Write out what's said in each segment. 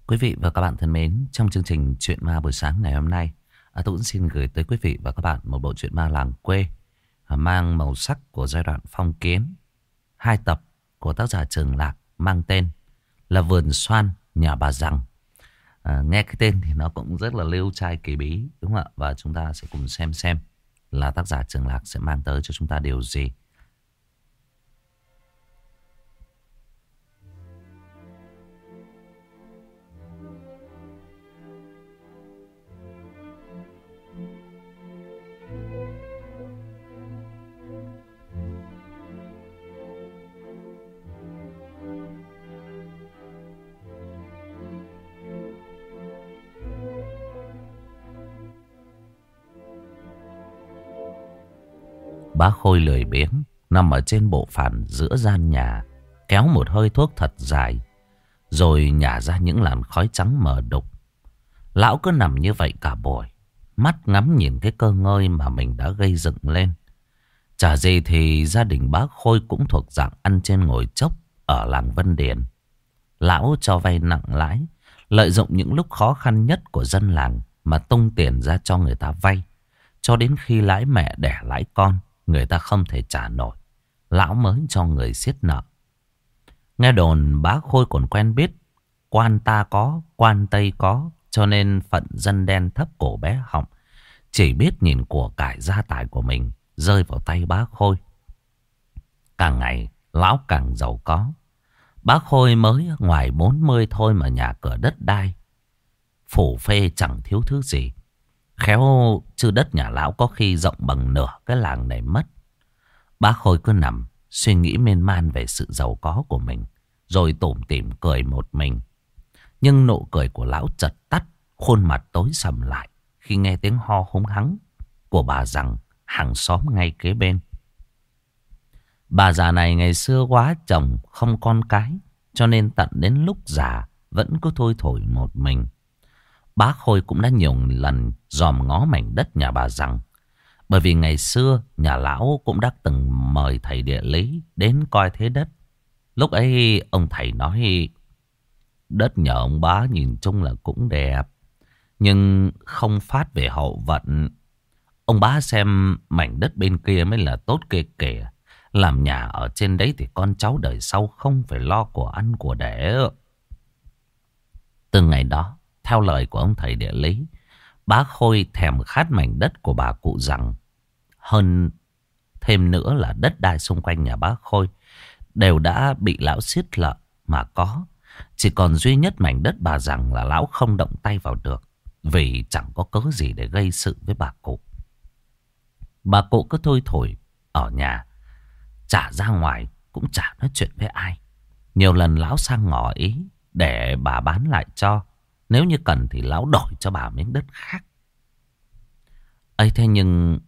Quý vị và các bạn thân mến, trong chương trình Chuyện Ma buổi sáng ngày hôm nay, tôi cũng xin gửi tới quý vị và các bạn một bộ truyện ma làng quê mang màu sắc của giai đoạn phong kiến. 2 tập của tác giả Trường Lạc mang tên là Vườn Xoan Nhà Bà Rằng. Nghe cái tên thì nó cũng rất là liêu trai kỳ bí, đúng không ạ? Và chúng ta sẽ cùng xem là tác giả Trường Lạc sẽ mang tới cho chúng ta điều gì. Bá Khôi lười biếng nằm ở trên bộ phản giữa gian nhà, kéo một hơi thuốc thật dài, rồi nhả ra những làn khói trắng mờ đục. Lão cứ nằm như vậy cả buổi, mắt ngắm nhìn cái cơ ngơi mà mình đã gây dựng lên. Chả gì thì gia đình bá Khôi cũng thuộc dạng ăn trên ngồi chốc ở làng Vân Điền. Lão cho vay nặng lãi, lợi dụng những lúc khó khăn nhất của dân làng mà tung tiền ra cho người ta vay, cho đến khi lãi mẹ đẻ lãi con người ta không thể trả nổi, lão mới cho người siết nợ. Nghe đồn bá Khôi còn quen biết quan ta có, quan tây có, cho nên phận dân đen thấp cổ bé họng, chỉ biết nhìn của cải gia tài của mình rơi vào tay bá Khôi. Càng ngày lão càng giàu có. Bá Khôi mới ngoài 40 thôi mà nhà cửa đất đai phủ phê chẳng thiếu thứ gì. Khéo chứ đất nhà lão có khi rộng bằng nửa cái làng này mất. Bá Khôi cứ nằm suy nghĩ miên man về sự giàu có của mình, rồi tủm tỉm cười một mình. Nhưng nụ cười của lão chợt tắt, khuôn mặt tối sầm lại khi nghe tiếng ho húng hắng của bà Rằng, hàng xóm ngay kế bên. Bà già này ngày xưa quá chồng không con cái, cho nên tận đến lúc già vẫn cứ thui thủi một mình. Bá Khôi cũng đã nhiều lần dòm ngó mảnh đất nhà bà Rằng, bởi vì ngày xưa nhà lão cũng đã từng mời thầy địa lý đến coi thế đất. Lúc ấy ông thầy nói đất nhà ông bá nhìn chung là cũng đẹp, nhưng không phát về hậu vận. Ông bá xem mảnh đất bên kia mới là tốt kia kìa. Làm nhà ở trên đấy thì con cháu đời sau không phải lo của ăn của đẻ. Từ ngày đó, theo lời của ông thầy địa lý, bá Khôi thèm khát mảnh đất của bà cụ Rằng. Hơn thêm nữa là đất đai xung quanh nhà bá Khôi đều đã bị lão xiết lợ mà có. Chỉ còn duy nhất mảnh đất bà Rằng là lão không động tay vào được, vì chẳng có cớ gì để gây sự với bà cụ. Bà cụ cứ thui thủi ở nhà, chả ra ngoài, cũng chả nói chuyện với ai. Nhiều lần lão sang ngỏ ý để bà bán lại cho, nếu như cần thì lão đổi cho bà miếng đất khác. ấy thế nhưng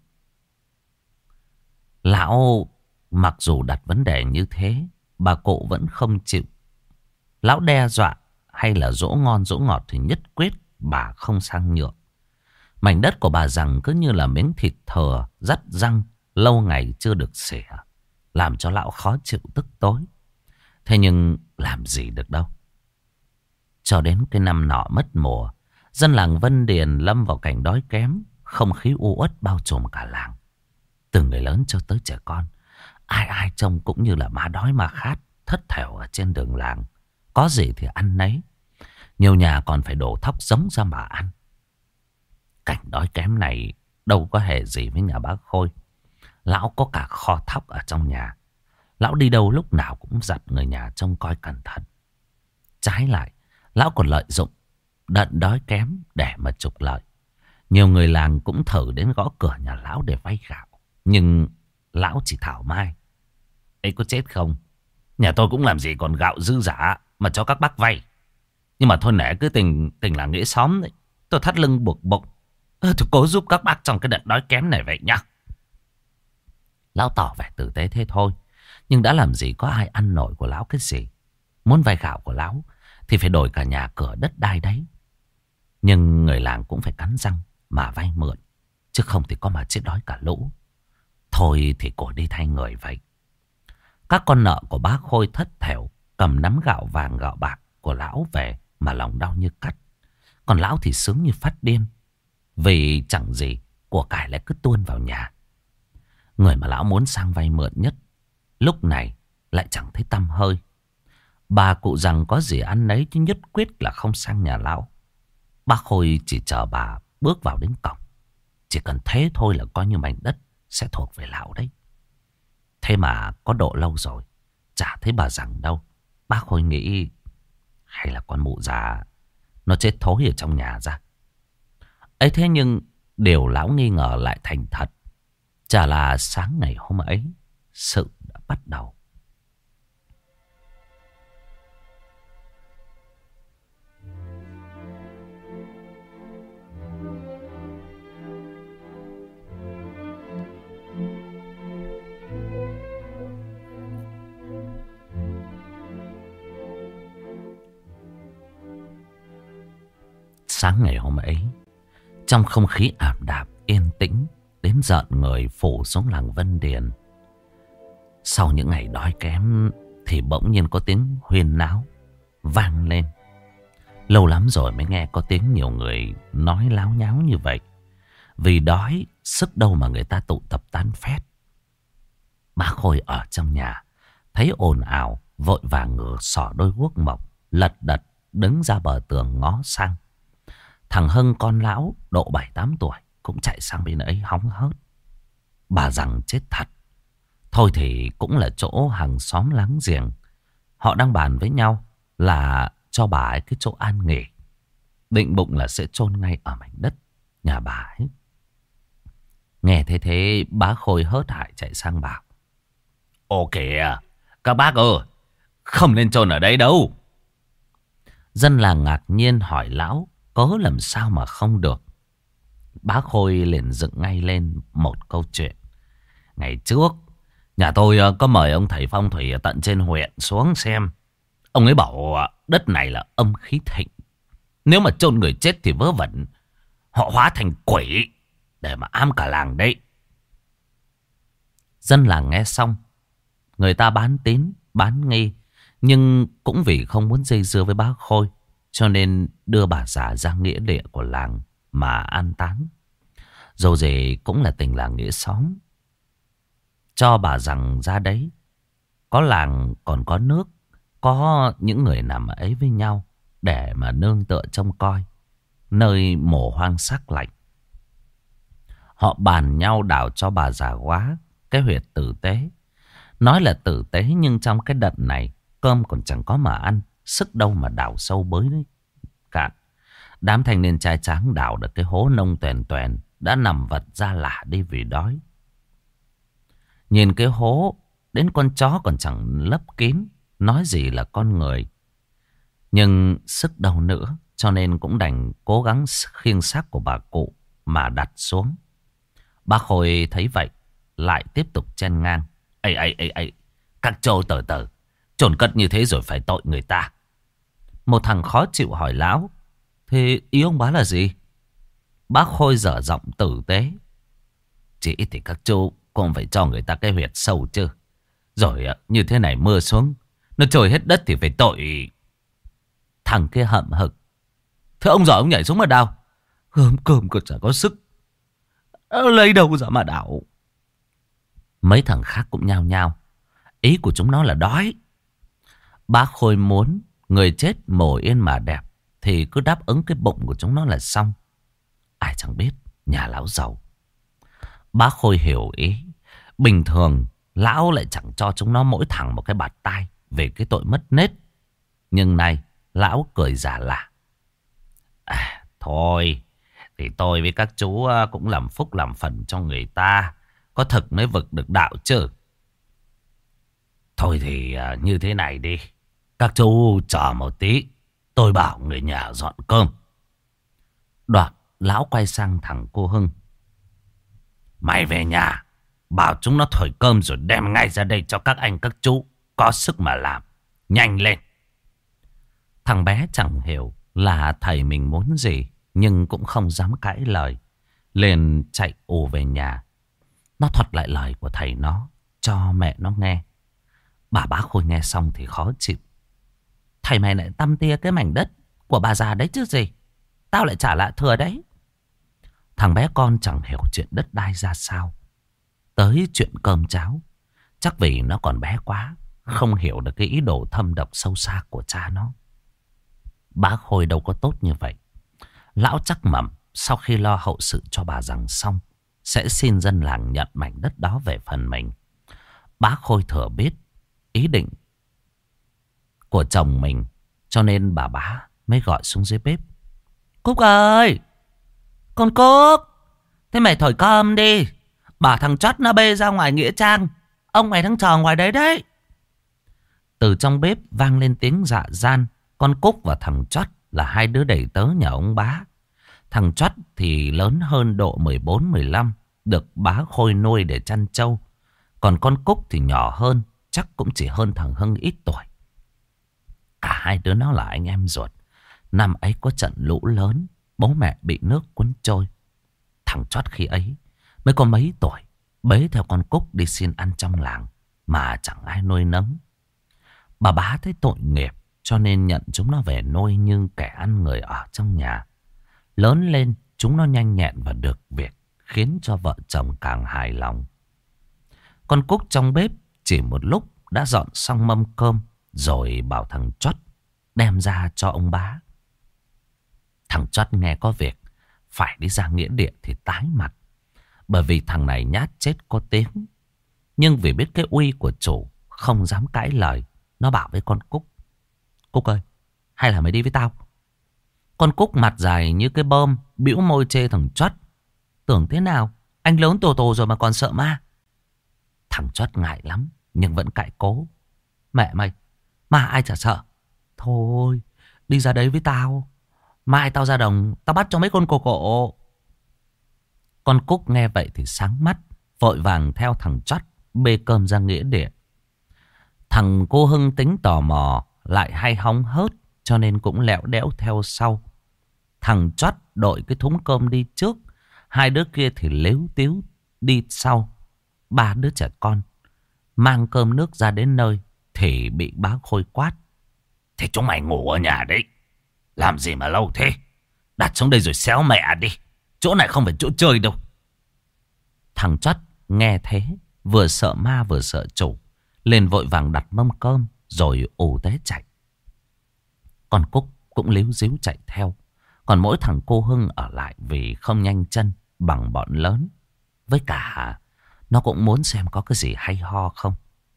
lão mặc dù đặt vấn đề như thế, bà cụ vẫn không chịu. Lão đe dọa hay là dỗ ngon dỗ ngọt thì nhất quyết bà không sang nhượng. Mảnh đất của bà Rằng cứ như là miếng thịt thừa dắt răng, lâu ngày chưa được xẻ, làm cho lão khó chịu tức tối. Thế nhưng làm gì được đâu. Cho đến cái năm nọ mất mùa, dân làng Vân Điền lâm vào cảnh đói kém, không khí u uất bao trùm cả làng. Từ người lớn cho tới trẻ con, ai ai trông cũng như là ma đói ma khát, thất thểu ở trên đường làng. Có gì thì ăn nấy, nhiều nhà còn phải đổ thóc giống ra mà ăn. Cảnh đói kém này đâu có hề gì với nhà bá Khôi. Lão có cả kho thóc ở trong nhà. Lão đi đâu lúc nào cũng dặn người nhà trông coi cẩn thận. Trái lại, lão còn lợi dụng đận đói kém để mà trục lợi. Nhiều người làng cũng thử đến gõ cửa nhà lão để vay gạo, nhưng lão chỉ thảo mai: "Ấy có chết không? Nhà tôi cũng làm gì còn gạo dư dả mà cho các bác vay. Nhưng mà thôi nể cứ tình là nghĩa xóm đấy. Tôi thắt lưng buộc bụng. Tôi cố giúp các bác trong cái đợt đói kém này vậy nhá." Lão tỏ vẻ tử tế thế thôi, nhưng đã làm gì có ai ăn nổi của lão cái gì. Muốn vay gạo của lão thì phải đổi cả nhà cửa đất đai đấy. Nhưng người làng cũng phải cắn răng mà vay mượn, chứ không thì có mà chết đói cả lũ. Thôi thì cổ đi thay người vậy. Các con nợ của bác Khôi thất thểu cầm nắm gạo vàng gạo bạc của lão về mà lòng đau như cắt. Còn lão thì sướng như phát điên. Vì chẳng gì, của cải lại cứ tuôn vào nhà. Người mà lão muốn sang vay mượn nhất, lúc này lại chẳng thấy tăm hơi. Bà cụ rằng có gì ăn nấy chứ nhất quyết là không sang nhà lão. Bác Khôi chỉ chờ bà bước vào đến cổng. Chỉ cần thế thôi là coi như mảnh đất sẽ thuộc về lão đấy. Thế mà có độ lâu rồi, chả thấy bà rằng đâu. Bác Khôi nghĩ hay là con mụ già nó chết thối ở trong nhà ra. Ấy thế nhưng điều lão nghi ngờ lại thành thật. Chả là sáng ngày hôm ấy, sự đã bắt đầu. Sáng ngày hôm ấy, trong không khí ảm đạm yên tĩnh đến rợn người phủ xuống làng Vân Điền. Sau những ngày đói kém thì bỗng nhiên có tiếng huyên náo vang lên. Lâu lắm rồi mới nghe có tiếng nhiều người nói láo nháo như vậy. Vì đói, sức đâu mà người ta tụ tập tán phét. Bác Khôi ở trong nhà thấy ồn ào, vội vàng ngửa xỏ đôi guốc mộc, lật đật đứng ra bờ tường ngó sang. Thằng Hưng con lão độ 7-8 tuổi cũng chạy sang bên ấy hóng hớt. Bà rằng chết thật. Thôi thì cũng là chỗ hàng xóm láng giềng. Họ đang bàn với nhau là cho bà ấy cái chỗ an nghỉ. Định bụng là sẽ chôn ngay ở mảnh đất nhà bà ấy. Nghe thế bá Khôi hớt hải chạy sang bảo: Ồ kìa, các bác ơi, không nên chôn ở đây đâu. Dân làng ngạc nhiên hỏi lão có làm sao mà không được. Bá Khôi liền dựng ngay lên một câu chuyện. Ngày trước, nhà tôi có mời ông thầy phong thủy ở tận trên huyện xuống xem. Ông ấy bảo đất này là âm khí thịnh. Nếu mà chôn người chết thì vớ vẩn, họ hóa thành quỷ để mà ám cả làng đấy. Dân làng nghe xong, người ta bán tín, bán nghi. Nhưng cũng vì không muốn dây dưa với bá Khôi, cho nên đưa bà già ra nghĩa địa của làng mà an táng. Dù gì cũng là tình làng nghĩa xóm. Cho bà rằng ra đấy, có làng còn có nước, có những người nằm ở ấy với nhau để mà nương tựa trông coi nơi mồ hoang sắc lạnh. Họ bàn nhau đào cho bà già quá cái huyệt tử tế. Nói là tử tế nhưng trong cái đợt này cơm còn chẳng có mà ăn, sức đâu mà đào sâu bới đấy cạn. Đám thanh niên trai tráng đào được cái hố nông toèn toèn đã nằm vật ra lả đi vì đói. Nhìn cái hố đến con chó còn chẳng lấp kín, nói gì là con người. Nhưng sức đâu nữa, cho nên cũng đành cố gắng khiêng xác của bà cụ mà đặt xuống. Bác Khôi thấy vậy lại tiếp tục chen ngang: Ây, các trâu từ từ, chôn cất như thế rồi phải tội người ta. Một thằng khó chịu hỏi lão: Thế ý ông bá là gì? Bác Khôi dở giọng tử tế: Chỉ thì các chú cũng phải cho người ta cái huyệt sâu chứ. Rồi như thế này mưa xuống, nó trôi hết đất thì phải tội. Thằng kia hậm hực: Thế ông giỏi ông nhảy xuống mà đào. Gom cơm còn chả có sức, lấy đâu ra mà đào. Mấy thằng khác cũng nhao nhao. Ý của chúng nó là đói. Bác Khôi muốn người chết mồ yên mà đẹp thì cứ đáp ứng cái bụng của chúng nó là xong. Ai chẳng biết nhà lão giàu. Bác Khôi hiểu ý. Bình thường lão lại chẳng cho chúng nó mỗi thằng một cái bạt tai về cái tội mất nết. Nhưng nay lão cười giả lạ: Thôi thì tôi với các chú cũng làm phúc làm phần cho người ta, có thực mới vực được đạo chứ. Thôi thì như thế này đi, các chú chờ một tí, tôi bảo người nhà dọn cơm. Đoạn lão quay sang thằng cô Hưng: Mày về nhà bảo chúng nó thổi cơm rồi đem ngay ra đây cho các anh các chú có sức mà làm. Nhanh lên. Thằng bé chẳng hiểu là thầy mình muốn gì, nhưng cũng không dám cãi lời, liền chạy ù về nhà. Nó thuật lại lời của thầy nó cho mẹ nó nghe. Bà bá Khôi nghe xong thì khó chịu: Thầy mày lại tăm tia cái mảnh đất của bà già đấy chứ gì. Tao lại trả lại thừa đấy. Thằng bé con chẳng hiểu chuyện đất đai ra sao. Tới chuyện cơm cháo, chắc vì nó còn bé quá, không hiểu được cái ý đồ thâm độc sâu xa của cha nó. Bá Khôi đâu có tốt như vậy. Lão chắc mẩm sau khi lo hậu sự cho bà rằng xong, sẽ xin dân làng nhận mảnh đất đó về phần mình. Bá Khôi thừa biết ý định của chồng mình, cho nên bà bá mới gọi xuống dưới bếp. Cúc ơi! Con Cúc! Thế mày thổi cơm đi. Bảo thằng Chót nó bê ra ngoài nghĩa trang. Ông mày đang chờ ngoài đấy đấy. Từ trong bếp vang lên tiếng dạ gian. Con Cúc và thằng Chót là hai đứa đầy tớ nhà ông bá. Thằng Chót thì lớn hơn độ 14-15, được bá Khôi nuôi để chăn trâu. Còn con Cúc thì nhỏ hơn, chắc cũng chỉ hơn thằng Hưng ít tuổi. Cả hai đứa nó là anh em ruột. Năm ấy có trận lũ lớn, bố mẹ bị nước cuốn trôi. Thằng Chót khi ấy mới có mấy tuổi, bế theo con Cúc đi xin ăn trong làng mà chẳng ai nuôi nấng. Bà bá thấy tội nghiệp cho nên nhận chúng nó về nuôi như kẻ ăn người ở trong nhà. Lớn lên chúng nó nhanh nhẹn và được việc, khiến cho vợ chồng càng hài lòng. Con Cúc trong bếp chỉ một lúc đã dọn xong mâm cơm, rồi bảo thằng Chót đem ra cho ông bá. Thằng Chót nghe có việc phải đi ra nghĩa địa thì tái mặt, bởi vì thằng này nhát chết có tiếng. Nhưng vì biết cái uy của chủ, không dám cãi lời, nó bảo với con Cúc. Cúc ơi, hay là mày đi với tao? Con Cúc mặt dài như cái bơm, bĩu môi chê thằng Chót. Tưởng thế nào, anh lớn tồ tồ rồi mà còn sợ ma. Thằng Chót ngại lắm, nhưng vẫn cãi cố. Mẹ mày, ma ai chả sợ. Thôi, đi ra đấy với tao. Mai tao ra đồng, tao bắt cho mấy con cổ. Con Cúc nghe vậy thì sáng mắt, vội vàng theo thằng Chót bê cơm ra nghĩa địa. Thằng cô Hưng tính tò mò, lại hay hóng hớt, cho nên cũng lẹo đẽo theo sau. Thằng Chót đội cái thúng cơm đi trước, hai đứa kia thì lếu tíu đi sau. Ba đứa trẻ con mang cơm nước ra đến nơi thì bị bá Khôi quát. Thế chúng mày ngủ ở nhà đấy, làm gì mà lâu thế? Đặt xuống đây rồi xéo mẹ đi. Chỗ này không phải chỗ chơi đâu. Thằng Chót nghe thế, vừa sợ ma vừa sợ chủ, liền vội vàng đặt mâm cơm rồi ù té chạy. Con Cúc cũng líu díu chạy theo. Còn mỗi thằng cô Hưng ở lại vì không nhanh chân bằng bọn lớn. Với cả nó cũng muốn xem có cái gì hay ho không.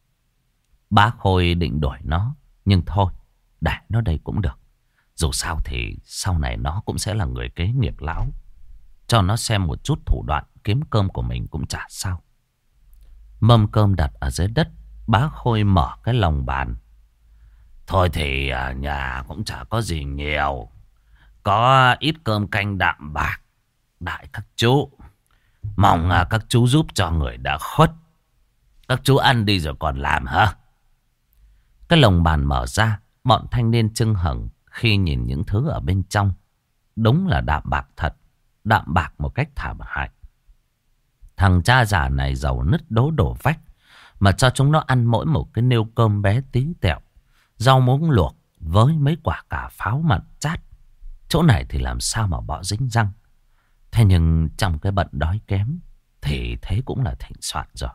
Bá Khôi định đuổi nó, nhưng thôi, để nó đây cũng được. Dù sao thì sau này nó cũng sẽ là người kế nghiệp lão. Cho nó xem một chút thủ đoạn kiếm cơm của mình cũng chả sao. Mâm cơm đặt ở dưới đất, bá Khôi mở cái lồng bàn. Thôi thì nhà cũng chả có gì nhiều. Có ít cơm canh đạm bạc đại các chú. Mong các chú giúp cho người đã khuất. Các chú ăn đi rồi còn làm hả? Cái lồng bàn mở ra, bọn thanh niên chưng hửng khi nhìn những thứ ở bên trong. Đúng là đạm bạc thật, đạm bạc một cách thảm hại. Thằng cha già này giàu nứt đố đổ vách, mà cho chúng nó ăn mỗi một cái nêu cơm bé tí tẹo, rau muống luộc với mấy quả cà pháo mặn chát. Chỗ này thì làm sao mà bỏ dính răng. Thế nhưng trong cái bận đói kém thì thế cũng là thịnh soạn rồi.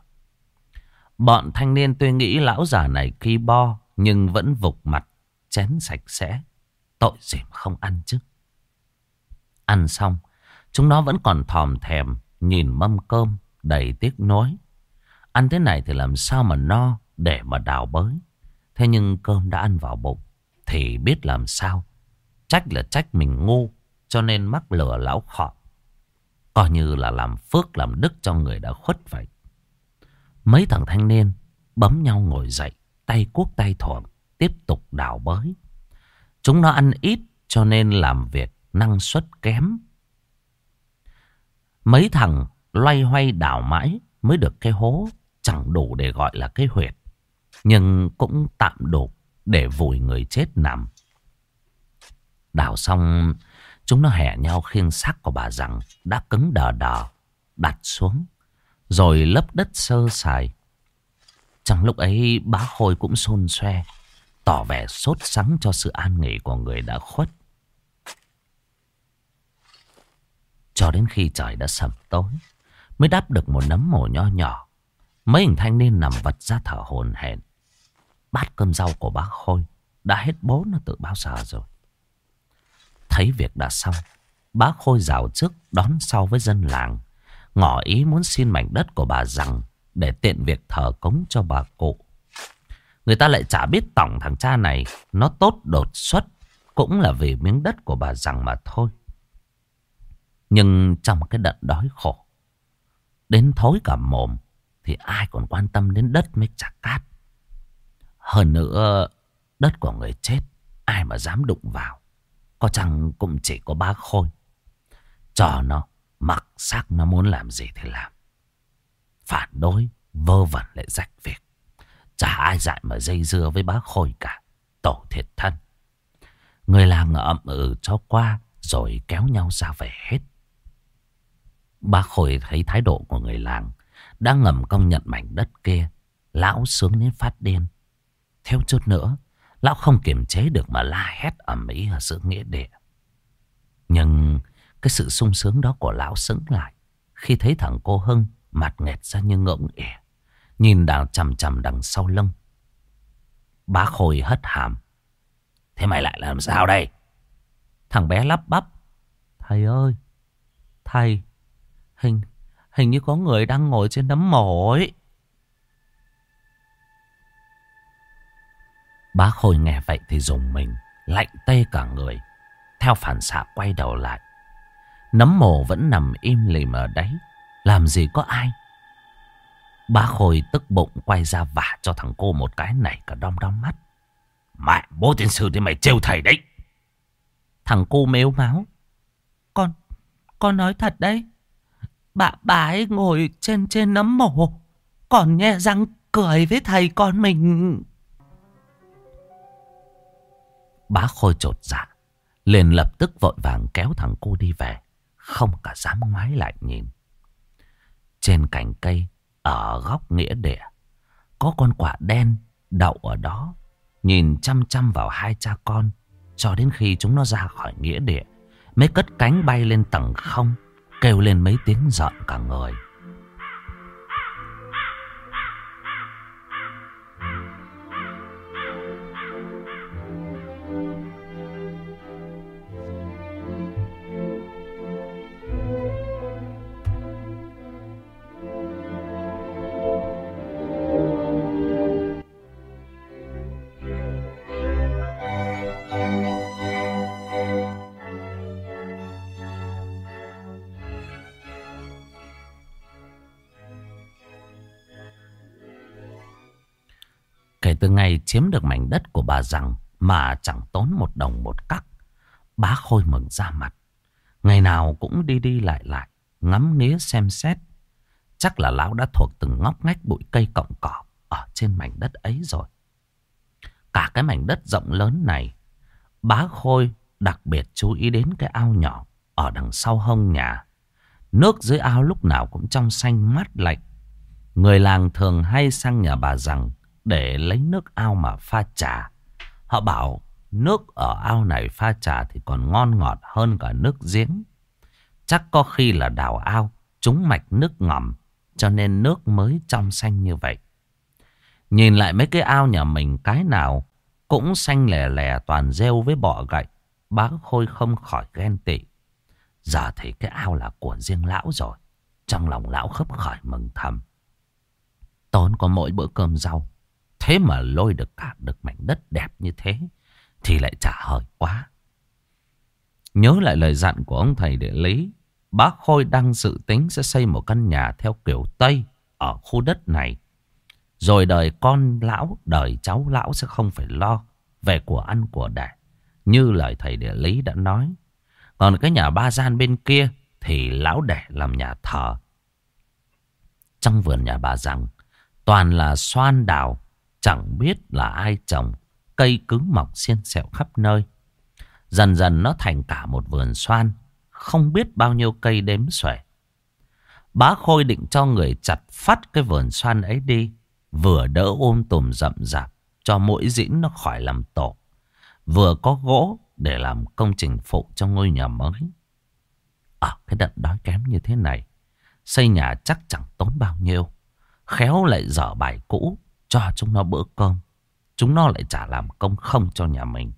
Bọn thanh niên tuy nghĩ lão già này ki bo, nhưng vẫn vục mặt chén sạch sẽ. Tội gì mà không ăn chứ. Ăn xong, chúng nó vẫn còn thòm thèm nhìn mâm cơm đầy tiếc nuối. Ăn thế này thì làm sao mà no để mà đào bới. Thế nhưng cơm đã ăn vào bụng thì biết làm sao. Trách là trách mình ngu, cho nên mắc lừa lão khọ. Coi như là làm phước làm đức cho người đã khuất vậy. Mấy thằng thanh niên bấm nhau ngồi dậy, tay cuốc tay thuồng, tiếp tục đào bới. Chúng nó ăn ít cho nên làm việc năng suất kém. Mấy thằng loay hoay đào mãi mới được cái hố chẳng đủ để gọi là cái huyệt, nhưng cũng tạm đủ để vùi người chết nằm. Đào xong, chúng nó hẻ nhau khiêng xác của bà rằng đã cứng đờ đờ đặt xuống, rồi lấp đất sơ sài. Trong lúc ấy bá Khôi cũng xôn xoe, tỏ vẻ sốt sắng cho sự an nghỉ của người đã khuất. Cho đến khi trời đã sầm tối mới đắp được một nấm mồ nho nhỏ. Mấy hình thanh niên nằm vật ra thở hổn hển. Bát cơm rau của bác Khôi đã hết bố nó từ bao giờ rồi. Thấy việc đã xong, bác Khôi rào trước đón sau với dân làng, ngỏ ý muốn xin mảnh đất của bà rằng để tiện việc thờ cúng cho bà cụ. Người ta lại chả biết tổng thằng cha này nó tốt đột xuất cũng là vì miếng đất của bà rằng mà thôi. Nhưng trong cái đợt đói khổ đến thối cả mồm thì ai còn quan tâm đến đất mới chả cát. Hơn nữa, đất của người chết ai mà dám đụng vào. Có chăng cũng chỉ có bác Khôi. Cho nó mặc xác nó muốn làm gì thì làm. Phản đối vơ vẩn lại rách việc. Chả ai dại mà dây dưa với bác Khôi cả. Tổ thiệt thân. Người làng ậm ừ cho qua rồi kéo nhau ra về hết. Bác Khôi thấy thái độ của người làng đang ngầm công nhận mảnh đất kia, lão sướng đến phát điên. Thiếu chút nữa lão không kiềm chế được mà la hét ầm ĩ ở giữa nghĩa địa. Nhưng cái sự sung sướng đó của lão sững lại khi thấy thằng cô Hưng mặt nghẹt ra như ngỗng ỉa, nhìn chằm chằm đằng sau lưng. Bá Khôi hất hàm. Thế mày lại làm sao đây? Thằng bé lắp bắp. Thầy ơi, thầy, hình như có người đang ngồi trên nấm mồ ấy. Bá Khôi nghe vậy thì rùng mình, lạnh tê cả người. Theo phản xạ quay đầu lại. Nấm mồ vẫn nằm im lìm ở đấy, làm gì có ai. Bá Khôi tức bụng quay ra vả cho thằng cô một cái này cả đom đóm mắt. Mẹ bố tiên sư thì mày trêu thầy đấy. Thằng cô mếu máo. Con nói thật đấy. Bà ấy ngồi trên nấm mồ, còn nhe răng cười với thầy con mình. Bá Khôi chột dạ, liền lập tức vội vàng kéo thằng cô đi về, không cả dám ngoái lại nhìn. Trên cành cây ở góc nghĩa địa có con quạ đen đậu ở đó, nhìn chăm chăm vào hai cha con cho đến khi chúng nó ra khỏi nghĩa địa mới cất cánh bay lên tầng không, kêu lên mấy tiếng giận cả người. Kể từ ngày chiếm được mảnh đất của bà rằng mà chẳng tốn một đồng một cắc, Bá Khôi mừng ra mặt. Ngày nào cũng đi lại ngắm nghía xem xét. Chắc là lão đã thuộc từng ngóc ngách bụi cây cọng cỏ ở trên mảnh đất ấy rồi. Cả cái mảnh đất rộng lớn này, Bá Khôi đặc biệt chú ý đến cái ao nhỏ ở đằng sau hông nhà. Nước dưới ao lúc nào cũng trong xanh mát lạnh. Người làng thường hay sang nhà bà rằng để lấy nước ao mà pha trà. Họ bảo nước ở ao này pha trà thì còn ngon ngọt hơn cả nước giếng. Chắc có khi là đào ao trúng mạch nước ngầm, cho nên nước mới trong xanh như vậy. Nhìn lại mấy cái ao nhà mình cái nào cũng xanh lè lè toàn rêu với bọ gậy, Bá Khôi không khỏi ghen tị. Giờ thì cái ao là của riêng lão rồi. Trong lòng lão khấp khởi mừng thầm. Tốn có mỗi bữa cơm rau, thế mà lôi được cả được mảnh đất đẹp như thế thì lại chả hời quá. Nhớ lại lời dặn của ông thầy địa lý, Bá Khôi đang dự tính sẽ xây một căn nhà theo kiểu Tây ở khu đất này. Rồi đời con lão, đời cháu lão sẽ không phải lo về của ăn của để, như lời thầy địa lý đã nói. Còn cái nhà ba gian bên kia thì lão để làm nhà thờ. Trong vườn nhà bà rằng toàn là xoan đào, chẳng biết là ai trồng, cây cứ mọc xiên xẹo khắp nơi. Dần dần nó thành cả một vườn xoan, không biết bao nhiêu cây đếm xuể. Bá Khôi định cho người chặt phắt cái vườn xoan ấy đi, vừa đỡ tùm rậm rạp cho mỗi dĩn nó khỏi làm tổ, vừa có gỗ để làm công trình phụ cho ngôi nhà mới. Ở cái đận đói kém như thế này, xây nhà chắc chẳng tốn bao nhiêu. Khéo lại dở bài cũ, cho chúng nó bữa cơm. Chúng nó lại chả làm công không cho nhà mình.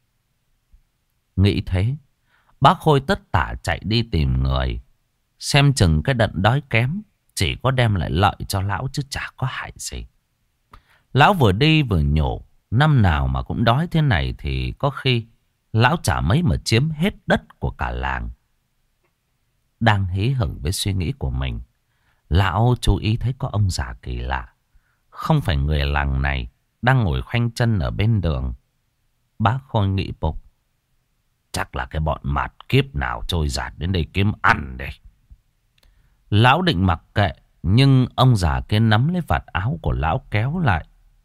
Nghĩ thế, bác Khôi tất tả chạy đi tìm người. Xem chừng cái đận đói kém chỉ có đem lại lợi cho lão chứ chả có hại gì. Lão vừa đi vừa nhổ. Năm nào mà cũng đói thế này thì có khi lão chả mấy mà chiếm hết đất của cả làng. Đang hí hửng với suy nghĩ của mình, lão chú ý thấy có ông già kỳ lạ. Không phải người làng này, đang ngồi khoanh chân ở bên đường. Bác Khôi nghĩ bụng, chắc là cái bọn mạt kiếp nào trôi dạt đến đây kiếm ăn đây. Lão định mặc kệ, nhưng ông già kia nắm lấy vạt áo của lão kéo lại.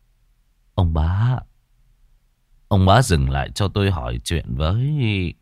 Ông bá dừng lại cho tôi hỏi chuyện với...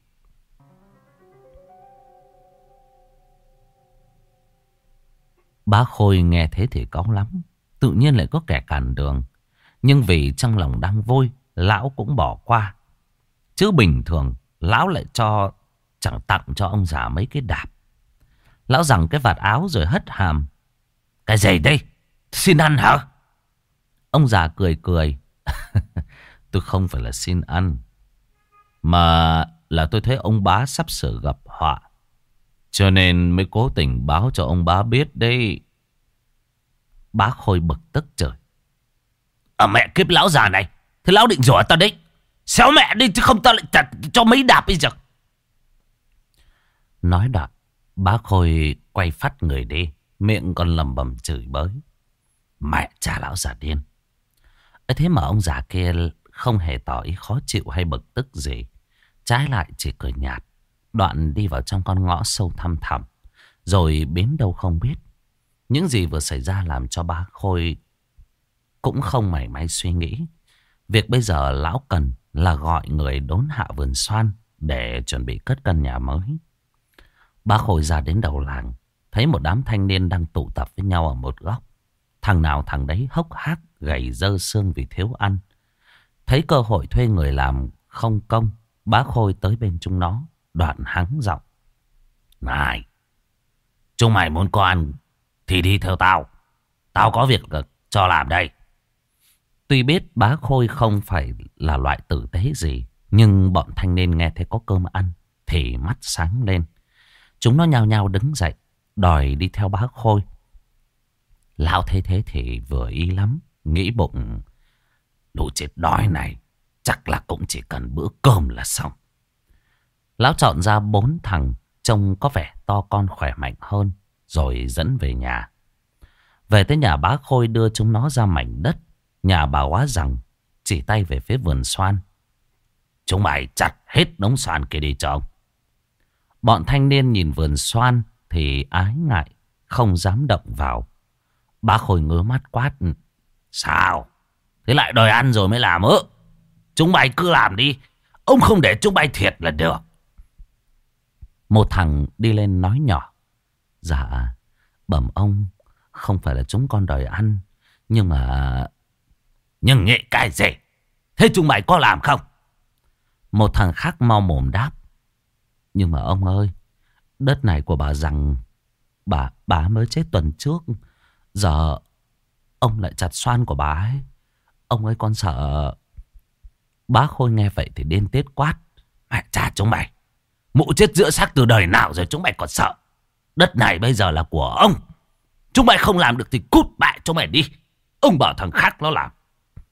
Bá Khôi nghe thế thì cáu lắm. Tự nhiên lại có kẻ cản đường. Nhưng vì trong lòng đang vui, lão cũng bỏ qua. Chứ bình thường lão lại chẳng tặng cho ông già mấy cái đạp. Lão giằng cái vạt áo rồi hất hàm. Cái gì đây? Xin ăn hả? Ông già cười cười. Tôi không phải là xin ăn, mà là tôi thấy ông bá sắp sửa gặp họa, cho nên mới cố tình báo cho ông bá biết đấy. Bá Khôi bực tức trời. Mẹ kiếp lão già này, thế lão định rủa tao đấy. Xéo mẹ đi chứ không tao lại chặt cho mấy đạp đi giờ. Nói đoạn, bá Khôi quay phát người đi, miệng còn lầm bầm chửi bới. Mẹ cha lão già điên. Thế mà ông già kia không hề tỏ ý khó chịu hay bực tức gì. Trái lại chỉ cười nhạt. Đoạn đi vào trong con ngõ sâu thăm thẳm, rồi biến đâu không biết. Những gì vừa xảy ra làm cho bá Khôi cũng không mảy may suy nghĩ. Việc bây giờ lão cần là gọi người đốn hạ vườn xoan để chuẩn bị cất căn nhà mới. Bá Khôi ra đến đầu làng, thấy một đám thanh niên đang tụ tập với nhau ở một góc. Thằng nào thằng đấy hốc hác, gầy dơ xương vì thiếu ăn. Thấy cơ hội thuê người làm không công, bá Khôi tới bên chúng nó, đoạn hắng giọng. Này, chúng mày muốn có ăn thì đi theo tao. Tao có việc cho làm đây. Tuy biết bá Khôi không phải là loại tử tế gì, nhưng bọn thanh niên nghe thấy có cơm ăn thì mắt sáng lên. Chúng nó nhao nhao đứng dậy, đòi đi theo bá Khôi. Lão thấy thế thì vừa ý lắm, nghĩ bụng, lũ chết đói này chắc là cũng chỉ cần bữa cơm là xong. Lão chọn ra 4 thằng trông có vẻ to con khỏe mạnh hơn, rồi dẫn về nhà. Về tới nhà bá Khôi đưa chúng nó ra mảnh đất. Nhà bà Quá rằng chỉ tay về phía vườn xoan. Chúng mày chặt hết đống xoan kia đi cho ông. Bọn thanh niên nhìn vườn xoan thì ái ngại, không dám động vào. Bá Khôi ngứa mắt quát. Sao? Thế lại đòi ăn rồi mới làm ớ? Chúng mày cứ làm đi, ông không để chúng mày thiệt là được. Một thằng đi lên nói nhỏ. Dạ, bẩm ông, không phải là chúng con đòi ăn, nhưng mà... Nhưng nghĩ cái gì? Thế chúng mày có làm không? Một thằng khác mau mồm đáp. Nhưng mà ông ơi, đất này của bà rằng bà mới chết tuần trước. Giờ ông lại chặt xoan của bà ấy. Ông ơi con sợ. Bá Khôi nghe vậy thì điên tiết quát. Mẹ cha chúng mày, mụ chết giữa xác từ đời nào rồi chúng mày còn sợ? Đất này bây giờ là của ông. Chúng mày không làm được thì cút bại chúng mày đi. Ông bảo thằng khác nó làm.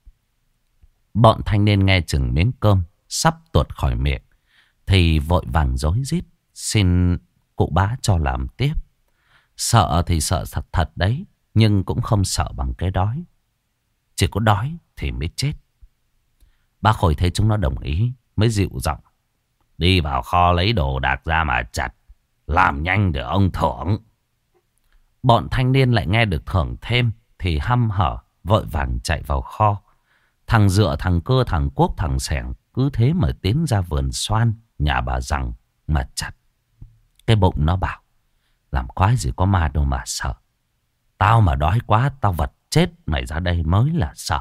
Bọn thanh niên nghe chừng miếng cơm sắp tuột khỏi miệng thì vội vàng rối rít xin cụ bá cho làm tiếp. Sợ thì sợ thật thật đấy, nhưng cũng không sợ bằng cái đói. Chỉ có đói thì mới chết. Bác Khôi thấy chúng nó đồng ý mới dịu giọng. Đi vào kho lấy đồ đạc ra mà chặt, làm nhanh để ông thưởng. Bọn thanh niên lại nghe được thưởng thêm thì hăm hở vội vàng chạy vào kho. Thằng Dựa, thằng Cơ, thằng Quốc, thằng Sẻng cứ thế mà tiến ra vườn xoan nhà bà rằng mà chặt. Cái bụng nó bảo, làm quái gì có ma đâu mà sợ. Tao mà đói quá, tao vật chết mày ra đây mới là sợ.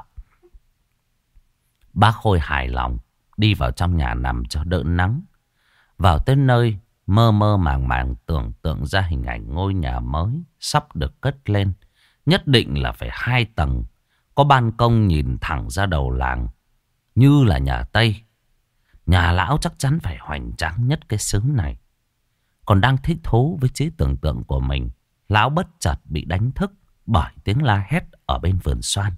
Bác Khôi hài lòng đi vào trong nhà nằm cho đỡ nắng. Vào tới nơi mơ mơ màng màng tưởng tượng ra hình ảnh ngôi nhà mới sắp được cất lên. Nhất định là phải 2 tầng, có ban công nhìn thẳng ra đầu làng, như là nhà Tây. Nhà lão chắc chắn phải hoành tráng nhất cái xứ này. Còn đang thích thú với trí tưởng tượng của mình, lão bất chợt bị đánh thức bởi tiếng la hét ở bên vườn xoan.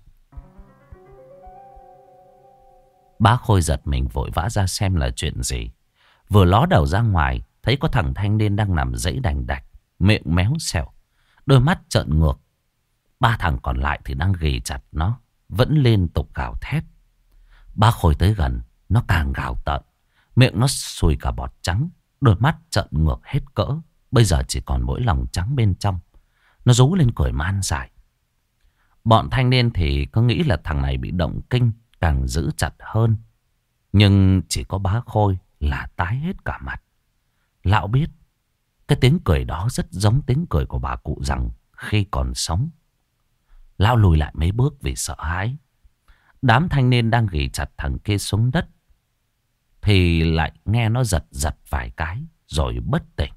Bá Khôi giật mình vội vã ra xem là chuyện gì. Vừa ló đầu ra ngoài, thấy có thằng thanh niên đang nằm dãy đành đạch, miệng méo xẹo, đôi mắt trợn ngược. 3 thằng còn lại thì đang ghì chặt nó, vẫn liên tục gào thét. Bá Khôi tới gần, nó càng gào tợn, miệng nó sùi cả bọt trắng, đôi mắt trợn ngược hết cỡ, bây giờ chỉ còn mỗi lòng trắng bên trong. Nó rú lên cười man dại. Bọn thanh niên thì có nghĩ là thằng này bị động kinh, càng giữ chặt hơn. Nhưng chỉ có Bá Khôi là tái hết cả mặt. Lão biết cái tiếng cười đó rất giống tiếng cười của bà cụ rằng khi còn sống. Lão lùi lại mấy bước vì sợ hãi. Đám thanh niên đang ghì chặt thằng kia xuống đất thì lại nghe nó giật giật vài cái rồi bất tỉnh.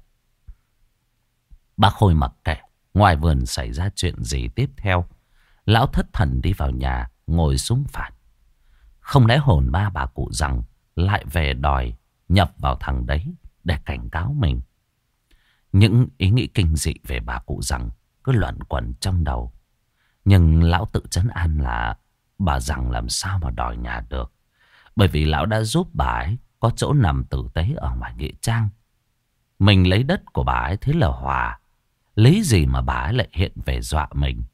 Bá Khôi mặc kệ ngoài vườn xảy ra chuyện gì tiếp theo. Lão thất thần đi vào nhà, ngồi xuống phản. Không lẽ hồn ma bà cụ rằng lại về đòi nhập vào thằng đấy để cảnh cáo mình. Những ý nghĩ kinh dị về bà cụ rằng cứ luẩn quẩn trong đầu. Nhưng lão tự trấn an là bà rằng làm sao mà đòi nhà được. Bởi vì lão đã giúp bà ấy có chỗ nằm tử tế ở ngoài nghĩa trang. Mình lấy đất của bà ấy thế là hòa. Lấy gì mà bà ấy lại hiện về dọa mình.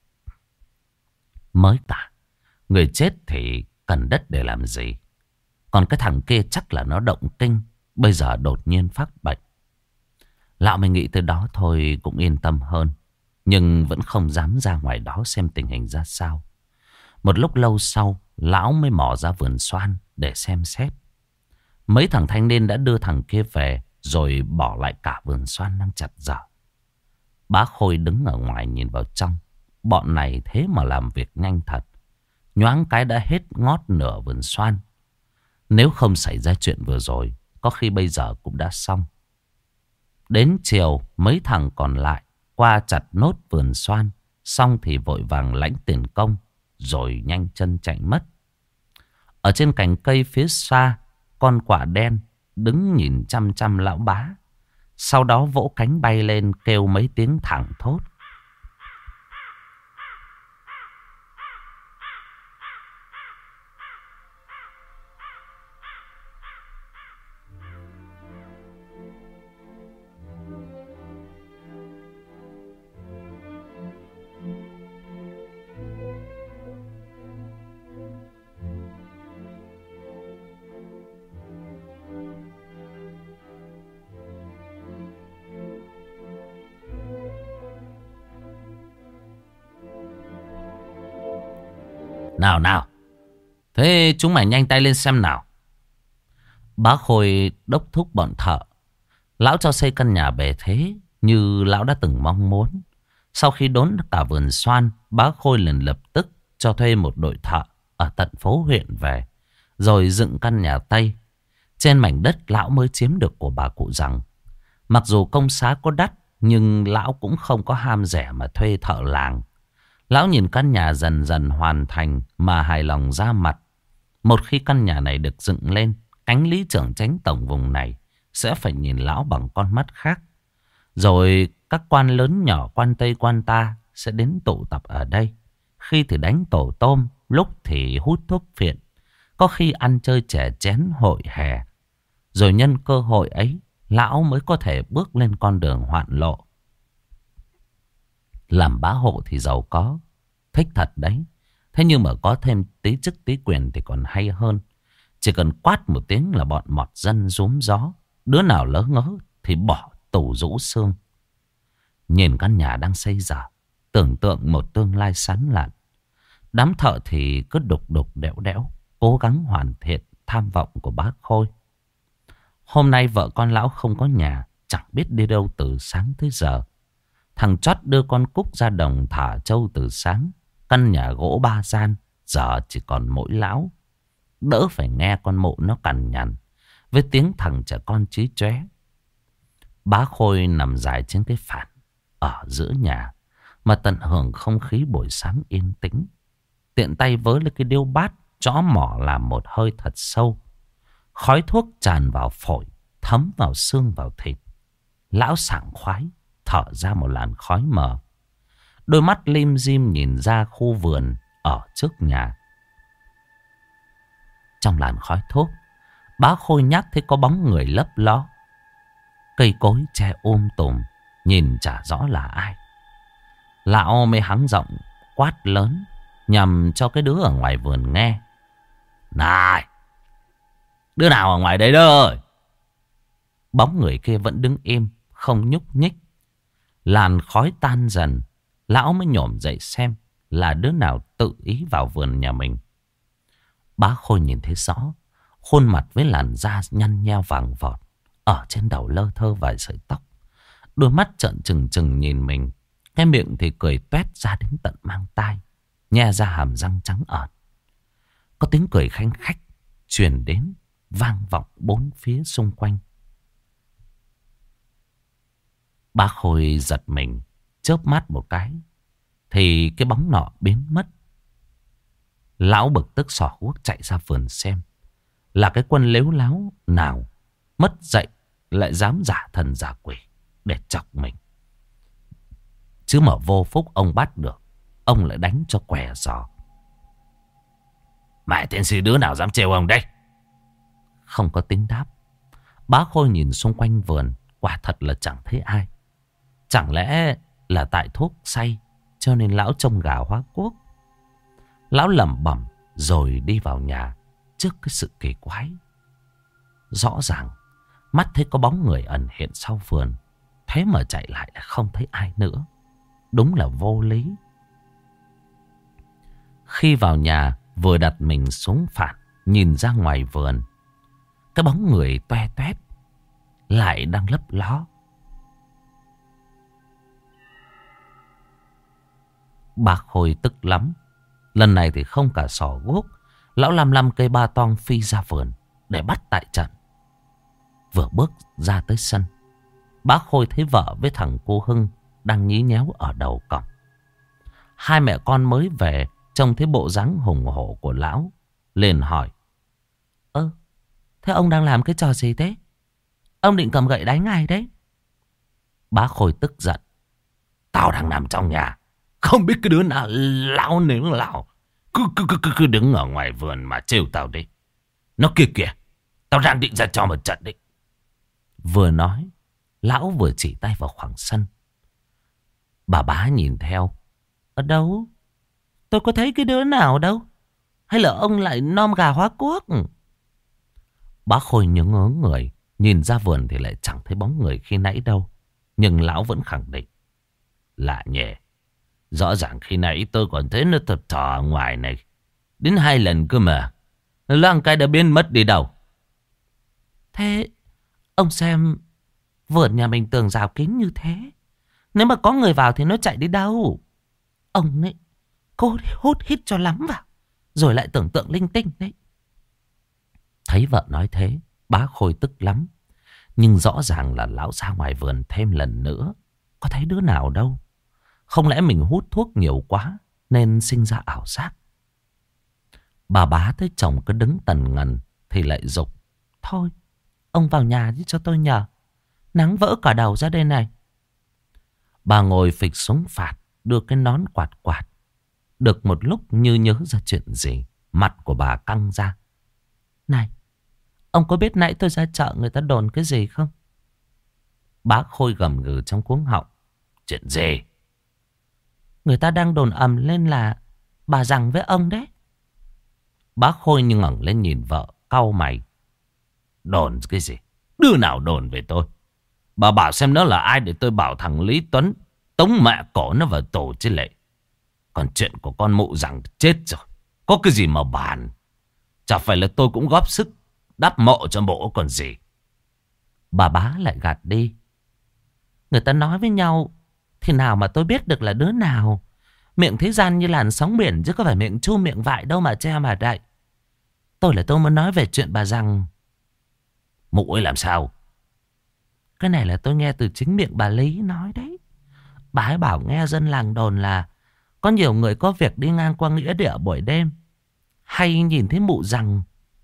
Mới cả người chết thì cần đất để làm gì. Còn cái thằng kia chắc là nó động kinh, bây giờ đột nhiên phát bệnh. Lão mới nghĩ tới đó thôi cũng yên tâm hơn. Nhưng vẫn không dám ra ngoài đó xem tình hình ra sao. Một lúc lâu sau, lão mới mò ra vườn xoan để xem xét. Mấy thằng thanh niên đã đưa thằng kia về rồi bỏ lại cả vườn xoan đang chặt dở. Bá Khôi đứng ở ngoài nhìn vào trong. Bọn này thế mà làm việc nhanh thật. Nhoáng cái đã hết ngót nửa vườn xoan. Nếu không xảy ra chuyện vừa rồi, có khi bây giờ cũng đã xong. Đến chiều, mấy thằng còn lại qua chặt nốt vườn xoan. Xong thì vội vàng lãnh tiền công, rồi nhanh chân chạy mất. Ở trên cành cây phía xa, con quạ đen đứng nhìn chăm chăm lão Bá. Sau đó vỗ cánh bay lên kêu mấy tiếng thẳng thốt. Nào nào, thế chúng mày nhanh tay lên xem nào. Bá Khôi đốc thúc bọn thợ. Lão cho xây căn nhà bề thế như lão đã từng mong muốn. Sau khi đốn cả vườn xoan, Bá Khôi liền lập tức cho thuê một đội thợ ở tận phố huyện về, rồi dựng căn nhà Tây trên mảnh đất lão mới chiếm được của bà cụ rằng. Mặc dù công xá có đắt, nhưng lão cũng không có ham rẻ mà thuê thợ làng. Lão nhìn căn nhà dần dần hoàn thành mà hài lòng ra mặt. Một khi căn nhà này được dựng lên, cánh lý trưởng chánh tổng vùng này sẽ phải nhìn lão bằng con mắt khác. Rồi các quan lớn nhỏ, quan Tây quan ta sẽ đến tụ tập ở đây. Khi thì đánh tổ tôm, lúc thì hút thuốc phiện, có khi ăn chơi chè chén hội hè. Rồi nhân cơ hội ấy, lão mới có thể bước lên con đường hoạn lộ. Làm bá hộ thì giàu có, thích thật đấy. Thế nhưng mà có thêm tí chức tí quyền thì còn hay hơn. Chỉ cần quát một tiếng là bọn mọt dân rúm gió. Đứa nào lỡ ngớ thì bỏ tù rũ xương. Nhìn căn nhà đang xây dở, tưởng tượng một tương lai sán lạn. Đám thợ thì cứ đục đục đẽo đẽo, cố gắng hoàn thiện tham vọng của bác Khôi. Hôm nay vợ con lão không có nhà, chẳng biết đi đâu từ sáng tới giờ. Thằng Chót đưa con Cúc ra đồng thả trâu từ sáng. Căn nhà gỗ 3 gian giờ chỉ còn mỗi lão. Đỡ phải nghe con Mộ nó cằn nhằn với tiếng thằng trẻ con chí chóe. Bá Khôi nằm dài trên cái phản ở giữa nhà mà tận hưởng không khí buổi sáng yên tĩnh. Tiện tay với lấy cái điếu bát, chõ mỏ làm một hơi thật sâu. Khói thuốc tràn vào phổi, thấm vào xương vào thịt. Lão sảng khoái, thở ra một làn khói mờ. Đôi mắt lim dim nhìn ra khu vườn ở trước nhà. Trong làn khói thuốc, Bá Khôi nhắc thấy có bóng người lấp ló. Cây cối che tùm, nhìn chả rõ là ai. Lão mới hắng giọng quát lớn nhằm cho cái đứa ở ngoài vườn nghe. Này, đứa nào ở ngoài đây đó? Bóng người kia vẫn đứng im, không nhúc nhích. Làn khói tan dần, lão mới nhổm dậy xem là đứa nào tự ý vào vườn nhà mình. Bá Khôi nhìn thấy rõ, khuôn mặt với làn da nhăn nheo vàng vọt, ở trên đầu lơ thơ vài sợi tóc. Đôi mắt trợn trừng trừng nhìn mình, cái miệng thì cười toét ra đến tận mang tai, nhe ra hàm răng trắng ợn. Có tiếng cười khanh khách truyền đến, vang vọng bốn phía xung quanh. Bá Khôi giật mình, chớp mắt một cái thì cái bóng nọ biến mất. Lão bực tức xỏ guốc chạy ra vườn xem là cái quân lếu láo nào mất dạy lại dám giả thần giả quỷ để chọc mình. Chứ mà vô phúc ông bắt được, ông lại đánh cho què giò. Mẹ tiên sư đứa nào dám trêu ông đây? Không có tiếng đáp. Bá Khôi nhìn xung quanh vườn, quả thật là chẳng thấy ai. Chẳng lẽ là tại thuốc say cho nên lão trông gà hóa cuốc? Lão lẩm bẩm rồi đi vào nhà trước cái sự kỳ quái. Rõ ràng mắt thấy có bóng người ẩn hiện sau vườn, thế mà chạy lại là không thấy ai nữa. Đúng là vô lý. Khi vào nhà, vừa đặt mình xuống phản, nhìn ra ngoài vườn, cái bóng người toe toét lại đang lấp ló. Bá Khôi tức lắm. Lần này thì không cả sỏ guốc, lão lăm lăm cây ba toang phi ra vườn để bắt tại trận. Vừa bước ra tới sân, Bá Khôi thấy vợ với thằng cô Hưng đang nhí nhéo ở đầu cổng. Hai mẹ con mới về, trông thấy bộ dáng hùng hổ của lão, liền hỏi: Thế ông đang làm cái trò gì thế? Ông định cầm gậy đánh ai đấy? Bá Khôi tức giận: Tao đang nằm trong nhà, không biết cái đứa nào lão nướng lão cứ đứng ở ngoài vườn mà trêu tao đấy. Nó kia kìa, tao đang định ra cho một trận đấy. Vừa nói, lão vừa chỉ tay vào khoảng sân. Bà Bá nhìn theo: Ở đâu? Tôi có thấy cái đứa nào đâu. Hay là ông lại nom gà hóa cuốc? Bá Khôi nhớ ngớ người, nhìn ra vườn thì lại chẳng thấy bóng người khi nãy đâu. Nhưng lão vẫn khẳng định: Lạ nhỉ, rõ ràng khi nãy tôi còn thấy nó thật thò ở ngoài này đến 2 lần cơ mà. Loang cái đã biến mất đi đâu. Thế ông xem, vườn nhà mình tường rào kín như thế, nếu mà có người vào thì nó chạy đi đâu? Ông ấy cố hút hít cho lắm vào, rồi lại tưởng tượng linh tinh đấy. Thấy vợ nói thế, Bá Khôi tức lắm. Nhưng rõ ràng là lão ra ngoài vườn thêm lần nữa, có thấy đứa nào đâu. Không lẽ mình hút thuốc nhiều quá nên sinh ra ảo giác? Bà Bá thấy chồng cứ đứng tần ngần thì lại giục: Thôi, ông vào nhà đi cho tôi nhờ. Nắng vỡ cả đầu ra đây này. Bà ngồi phịch xuống phạt, đưa cái nón quạt quạt. Được một lúc như nhớ ra chuyện gì, mặt của bà căng ra. Này, ông có biết nãy tôi ra chợ người ta đồn cái gì không? Bá Khôi gầm gừ trong cuống họng: Chuyện gì? Người ta đang đồn ầm lên là bà rằng với ông đấy. Bá Khôi nhưng ngẩng lên nhìn vợ, cau mày: Đồn cái gì? Đứa nào đồn về tôi? Bà bảo xem nó là ai để tôi bảo thằng Lý Tuấn tống mẹ cổ nó vào tù chứ lệ. Còn chuyện của con mụ rằng chết rồi, có cái gì mà bàn? Chả phải là tôi cũng góp sức đắp mộ cho bộ còn gì. Bà Bá lại gạt đi: Người ta nói với nhau thì nào mà tôi biết được là đứa nào. Miệng thế gian như làn sóng biển, chứ có phải miệng chu miệng vại đâu mà che mà đậy. Tôi muốn nói về chuyện bà rằng. Mụ ấy làm sao? Cái này là tôi nghe từ chính miệng bà Lý nói đấy. Bà ấy bảo nghe dân làng đồn là có nhiều người có việc đi ngang qua nghĩa địa buổi đêm, hay nhìn thấy mụ rằng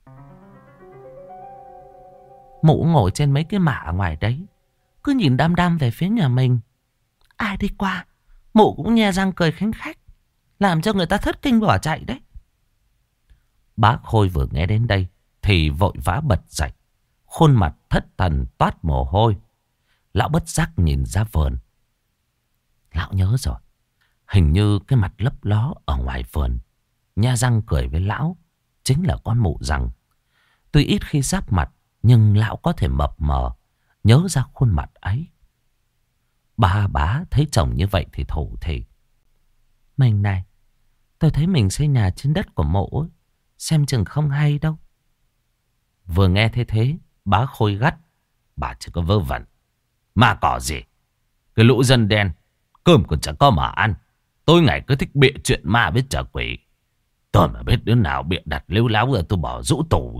mụ ngồi trên mấy cái mả ở ngoài đấy, cứ nhìn đăm đăm về phía nhà mình. Ai đi qua mụ cũng nhe răng cười khanh khách, làm cho người ta thất kinh bỏ chạy đấy. Bá Khôi vừa nghe đến đây thì vội vã bật dậy, khuôn mặt thất thần toát mồ hôi. Lão bất giác nhìn ra vườn. Lão nhớ rồi, hình như cái mặt lấp ló ở ngoài vườn nhe răng cười với lão chính là con mụ rằng. Tuy ít khi giáp mặt, nhưng lão có thể mập mờ nhớ ra khuôn mặt ấy. Bà bá thấy chồng như vậy thì thủ thì: Mình này, tôi thấy mình xây nhà trên đất của mộ ấy, xem chừng không hay đâu. Vừa nghe thế bá Khôi gắt: Bà chỉ có vơ vẩn mà cỏ gì. Cái lũ dân đen cơm còn chẳng có mà ăn, tối ngày cứ thích bịa chuyện ma với trả quỷ. Tôi mà biết đứa nào bịa đặt lếu láo rồi tôi bỏ rũ tủ.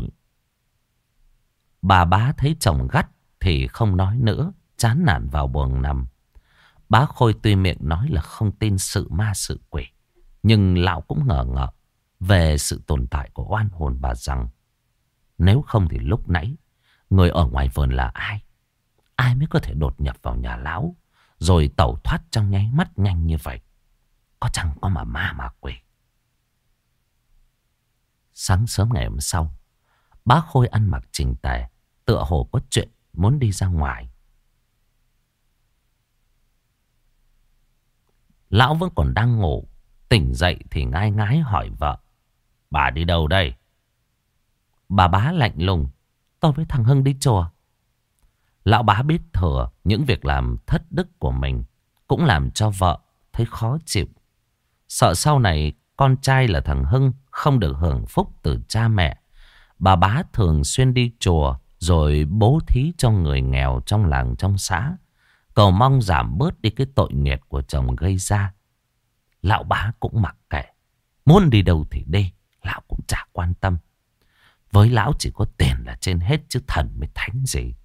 Bà bá thấy chồng gắt thì không nói nữa, chán nản vào buồng nằm. Bá Khôi tuy miệng nói là không tin sự ma sự quỷ, nhưng lão cũng ngờ ngợ về sự tồn tại của oan hồn bà rằng. Nếu không thì lúc nãy người ở ngoài vườn là ai? Ai mới có thể đột nhập vào nhà lão rồi tẩu thoát trong nháy mắt nhanh như vậy? Có chẳng có mà ma mà quỷ. Sáng sớm ngày hôm sau, bá Khôi ăn mặc chỉnh tề, tựa hồ có chuyện muốn đi ra ngoài. Lão vẫn còn đang ngủ, tỉnh dậy thì ngai ngái hỏi vợ: Bà đi đâu đây? Bà bá lạnh lùng: Tôi với thằng Hưng đi chùa. Lão bá biết thừa những việc làm thất đức của mình cũng làm cho vợ thấy khó chịu. Sợ sau này con trai là thằng Hưng không được hưởng phúc từ cha mẹ, bà bá thường xuyên đi chùa rồi bố thí cho người nghèo trong làng trong xã, cầu mong giảm bớt đi cái tội nghiệp của chồng gây ra. Lão bá cũng mặc kệ, muốn đi đâu thì đi, lão cũng chả quan tâm. Với lão chỉ có tiền là trên hết, chứ thần mới thánh gì.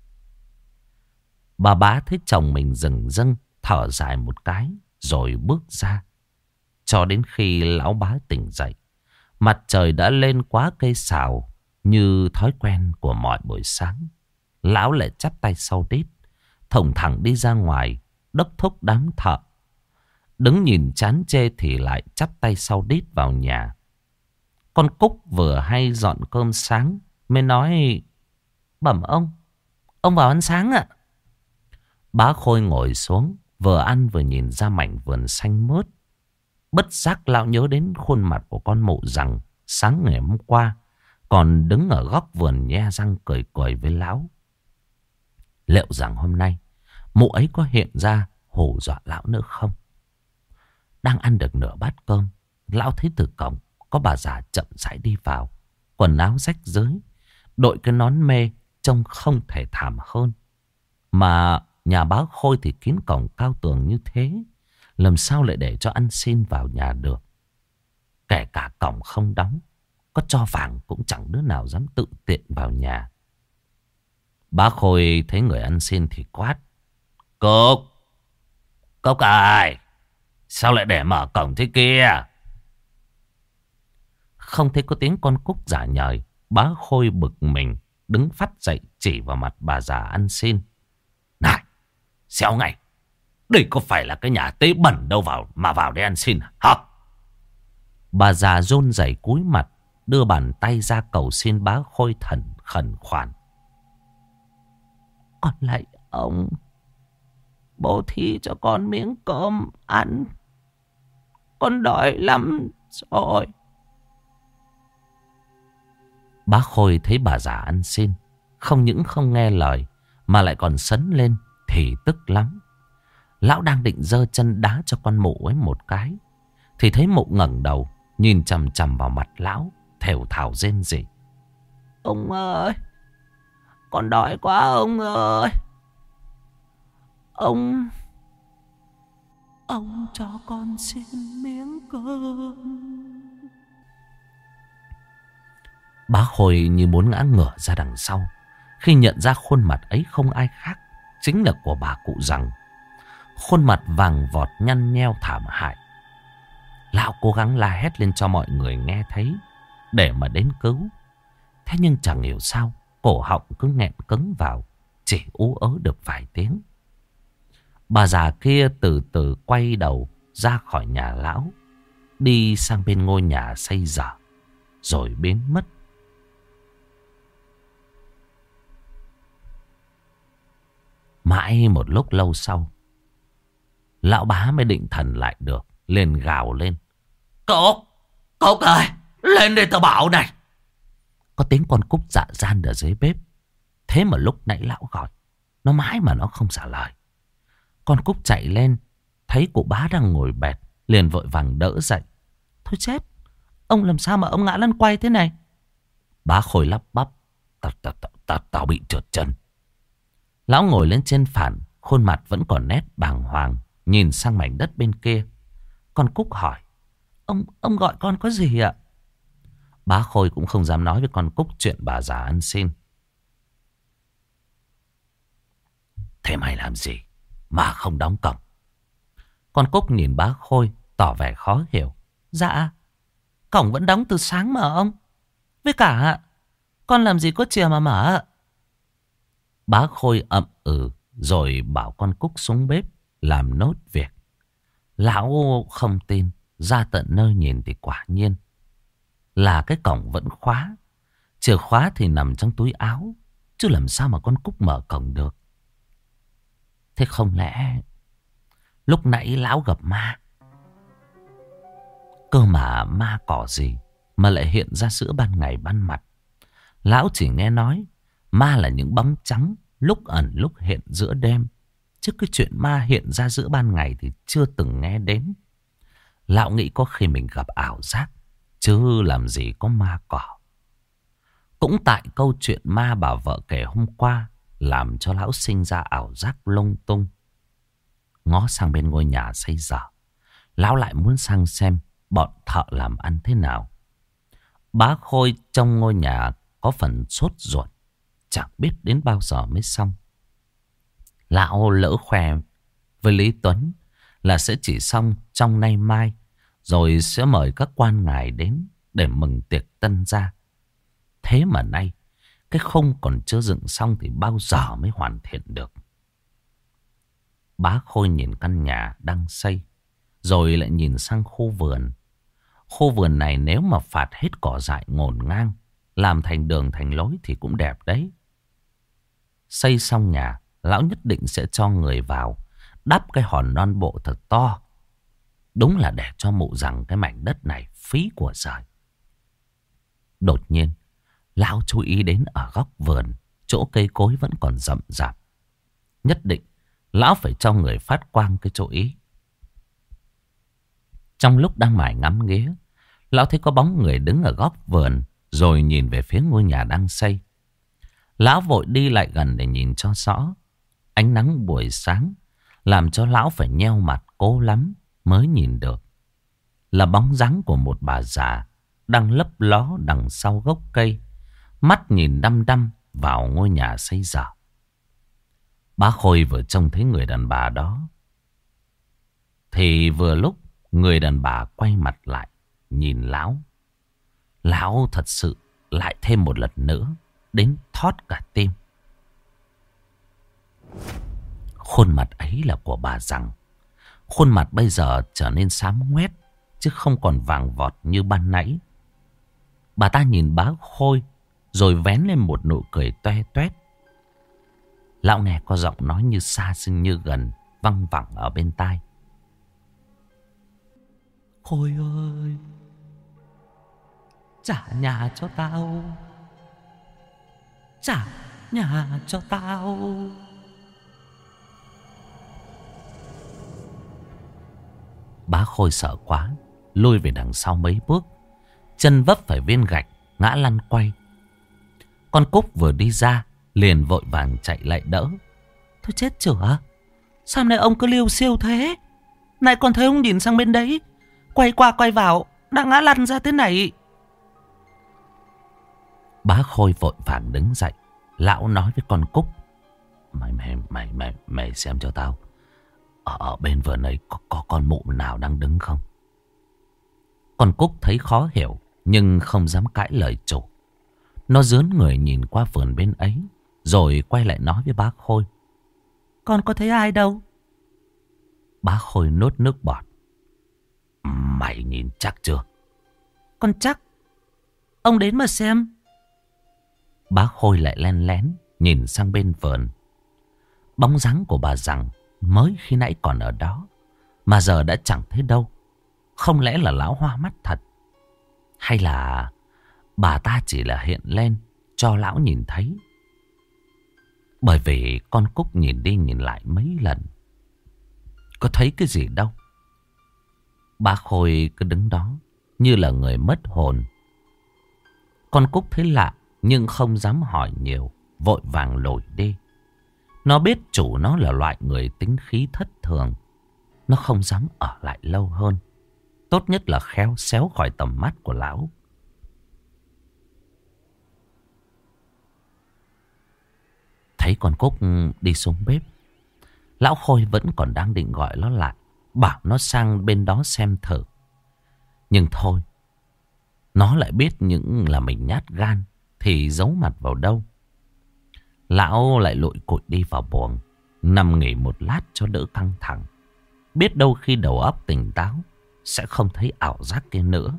Bà bá thấy chồng mình dừng dưng, thở dài một cái rồi bước ra. Cho đến khi lão bá tỉnh dậy, mặt trời đã lên quá cây sào. Như thói quen của mọi buổi sáng, lão lại chắp tay sau đít, thổng thẳng đi ra ngoài đốc thúc đám thợ. Đứng nhìn chán chê thì lại chắp tay sau đít vào nhà. Con Cúc vừa hay dọn cơm sáng mới nói: Bẩm ông vào ăn sáng ạ. Bá Khôi ngồi xuống, vừa ăn vừa nhìn ra mảnh vườn xanh mướt. Bất giác lão nhớ đến khuôn mặt của con mụ rằng sáng ngày hôm qua còn đứng ở góc vườn nhe răng cười cười với lão. Liệu rằng hôm nay mụ ấy có hiện ra hù dọa lão nữa không? Đang ăn được nửa bát cơm, lão thấy từ cổng có bà già chậm rãi đi vào, quần áo rách rưới, đội cái nón mê trông không thể thảm hơn. Mà nhà bá Khôi thì kín cổng cao tường như thế, làm sao lại để cho ăn xin vào nhà được? Kể cả cổng không đóng, có cho vàng cũng chẳng đứa nào dám tự tiện vào nhà. Bá Khôi thấy người ăn xin thì quát: Cúc ơi, sao lại để mở cổng thế kia? Không thấy có tiếng con Cúc giả nhời, bá Khôi bực mình đứng phắt dậy chỉ vào mặt bà già ăn xin: Này, xéo ngay, đây có phải là cái nhà tế bẩn đâu mà vào để ăn xin hả? Bà già run rẩy cúi mặt, đưa bàn tay ra cầu xin bá Khôi khẩn khoản: Con lạy ông, bố thí cho con miếng cơm ăn, con đói lắm rồi. Bá Khôi thấy bà già ăn xin không những không nghe lời mà lại còn sấn lên thì tức lắm. Lão đang định giơ chân đá cho con mụ ấy một cái thì thấy mụ ngẩng đầu nhìn chằm chằm vào mặt lão, thều thào rên rỉ: Ông ơi, con đói quá ông ơi. Ông cho con xin miếng cơm. Bá Khôi như muốn ngã ngửa ra đằng sau khi nhận ra khuôn mặt ấy không ai khác chính là của bà cụ rằng. Khuôn mặt vàng vọt nhăn nheo thảm hại. Lão cố gắng la hét lên cho mọi người nghe thấy để mà đến cứu. Thế nhưng chẳng hiểu sao cổ họng cứ nghẹn cứng vào, chỉ ú ớ được vài tiếng. Bà già kia từ từ quay đầu ra khỏi nhà lão, đi sang bên ngôi nhà xây dở, rồi biến mất. Mãi một lúc lâu sau, lão bá mới định thần lại được, liền gào lên. Cúc ơi, lên đây tao bảo này. Có tiếng con Cúc dạ gian ở dưới bếp. Thế mà lúc nãy lão gọi, nó mãi mà nó không trả lời. Con Cúc chạy lên, thấy cụ bá đang ngồi bệt, liền vội vàng đỡ dậy. Thôi chết, ông làm sao mà ông ngã lăn quay thế này? Bá Khôi lắp bắp. Tao bị trượt chân. Lão ngồi lên trên phản, khuôn mặt vẫn còn nét bàng hoàng, nhìn sang mảnh đất bên kia. Con Cúc hỏi. Ông gọi con có gì ạ? Bá Khôi cũng không dám nói với con Cúc chuyện bà già ăn xin. Thế mày làm gì mà không đóng cổng? Con Cúc nhìn bá Khôi tỏ vẻ khó hiểu. Dạ, cổng vẫn đóng từ sáng mà ông. Với cả con làm gì có chìa mà mở. Bá Khôi ậm ừ rồi bảo con Cúc xuống bếp làm nốt việc. Lão không tin, ra tận nơi nhìn thì quả nhiên là cái cổng vẫn khóa. Chìa khóa thì nằm trong túi áo, chứ làm sao mà con Cúc mở cổng được. Thế không lẽ lúc nãy lão gặp ma? Cơ mà ma cỏ gì mà lại hiện ra giữa ban ngày ban mặt? Lão chỉ nghe nói ma là những bóng trắng lúc ẩn lúc hiện giữa đêm, chứ cái chuyện ma hiện ra giữa ban ngày thì chưa từng nghe đến. Lão nghĩ có khi mình gặp ảo giác, chứ làm gì có ma cỏ. Cũng tại câu chuyện ma bà vợ kể hôm qua làm cho lão sinh ra ảo giác lung tung. Ngó sang bên ngôi nhà xây dở, lão lại muốn sang xem bọn thợ làm ăn thế nào. Bá Khôi trong ngôi nhà có phần sốt ruột, chẳng biết đến bao giờ mới xong. Lão lỡ khoe với Lý Tuấn là sẽ chỉ xong trong nay mai, rồi sẽ mời các quan ngài đến để mừng tiệc tân gia. Thế mà nay cái khung còn chưa dựng xong thì bao giờ mới hoàn thiện được. Bá Khôi nhìn căn nhà đang xây, rồi lại nhìn sang khu vườn. Khu vườn này nếu mà phạt hết cỏ dại ngổn ngang, làm thành đường thành lối thì cũng đẹp đấy. Xây xong nhà, lão nhất định sẽ cho người vào đắp cái hòn non bộ thật to. Đúng là để cho mụ rằng cái mảnh đất này phí của trời. Đột nhiên, lão chú ý đến ở góc vườn, chỗ cây cối vẫn còn rậm rạp. Nhất định, lão phải cho người phát quang cái chỗ ý. Trong lúc đang mải ngắm nghía, lão thấy có bóng người đứng ở góc vườn, rồi nhìn về phía ngôi nhà đang xây. Lão vội đi lại gần để nhìn cho rõ. Ánh nắng buổi sáng làm cho lão phải nheo mặt cố lắm mới nhìn được. Là bóng dáng của một bà già đang lấp ló đằng sau gốc cây, mắt nhìn đăm đăm vào ngôi nhà xây dở. Bá Khôi vừa trông thấy người đàn bà đó, thì vừa lúc người đàn bà quay mặt lại nhìn lão. Lão thật sự lại thêm một lần nữa đến thót cả tim. Khuôn mặt ấy là của bà rằng. Khuôn mặt bây giờ trở nên xám ngoét, chứ không còn vàng vọt như ban nãy. Bà ta nhìn Bá Khôi, rồi vén lên một nụ cười toe toét. Lão nghe có giọng nói như xa xinh như gần, văng vẳng ở bên tai. Khôi ơi, trả nhà cho tao, trả nhà cho tao. Bá Khôi sợ quá, lùi về đằng sau mấy bước, chân vấp phải viên gạch, ngã lăn quay. Con Cúc vừa đi ra liền vội vàng chạy lại đỡ. Thôi chết chửa, sao nay ông cứ liêu xiêu thế? Này còn thấy ông nhìn sang bên đấy, quay qua quay vào, đã ngã lăn ra thế này. Bá Khôi vội vàng đứng dậy. Lão nói với con Cúc. Mày xem cho tao. Ở bên vườn ấy có con mụ nào đang đứng không? Con Cúc thấy khó hiểu nhưng không dám cãi lời chủ. Nó rướn người nhìn qua vườn bên ấy, rồi quay lại nói với bác Khôi. Con có thấy ai đâu? Bác Khôi nuốt nước bọt. Mày nhìn chắc chưa? Con chắc. Ông đến mà xem. Bác Khôi lại len lén nhìn sang bên vườn. Bóng dáng của bà rằng mới khi nãy còn ở đó, mà giờ đã chẳng thấy đâu. Không lẽ là lão hoa mắt thật? Hay là bà ta chỉ là hiện lên cho lão nhìn thấy? Bởi vì con Cúc nhìn đi nhìn lại mấy lần, có thấy cái gì đâu. Bác Khôi cứ đứng đó như là người mất hồn. Con Cúc thấy lạ nhưng không dám hỏi nhiều, vội vàng lội đi. Nó biết chủ nó là loại người tính khí thất thường. Nó không dám ở lại lâu hơn. Tốt nhất là khéo xéo khỏi tầm mắt của lão. Thấy con Cúc đi xuống bếp, lão Khôi vẫn còn đang định gọi nó lại, bảo nó sang bên đó xem thử. Nhưng thôi, nó lại biết những là mình nhát gan thì giấu mặt vào đâu. Lão lại lội cội đi vào buồng, nằm nghỉ một lát cho đỡ căng thẳng. Biết đâu khi đầu óc tỉnh táo sẽ không thấy ảo giác kia nữa.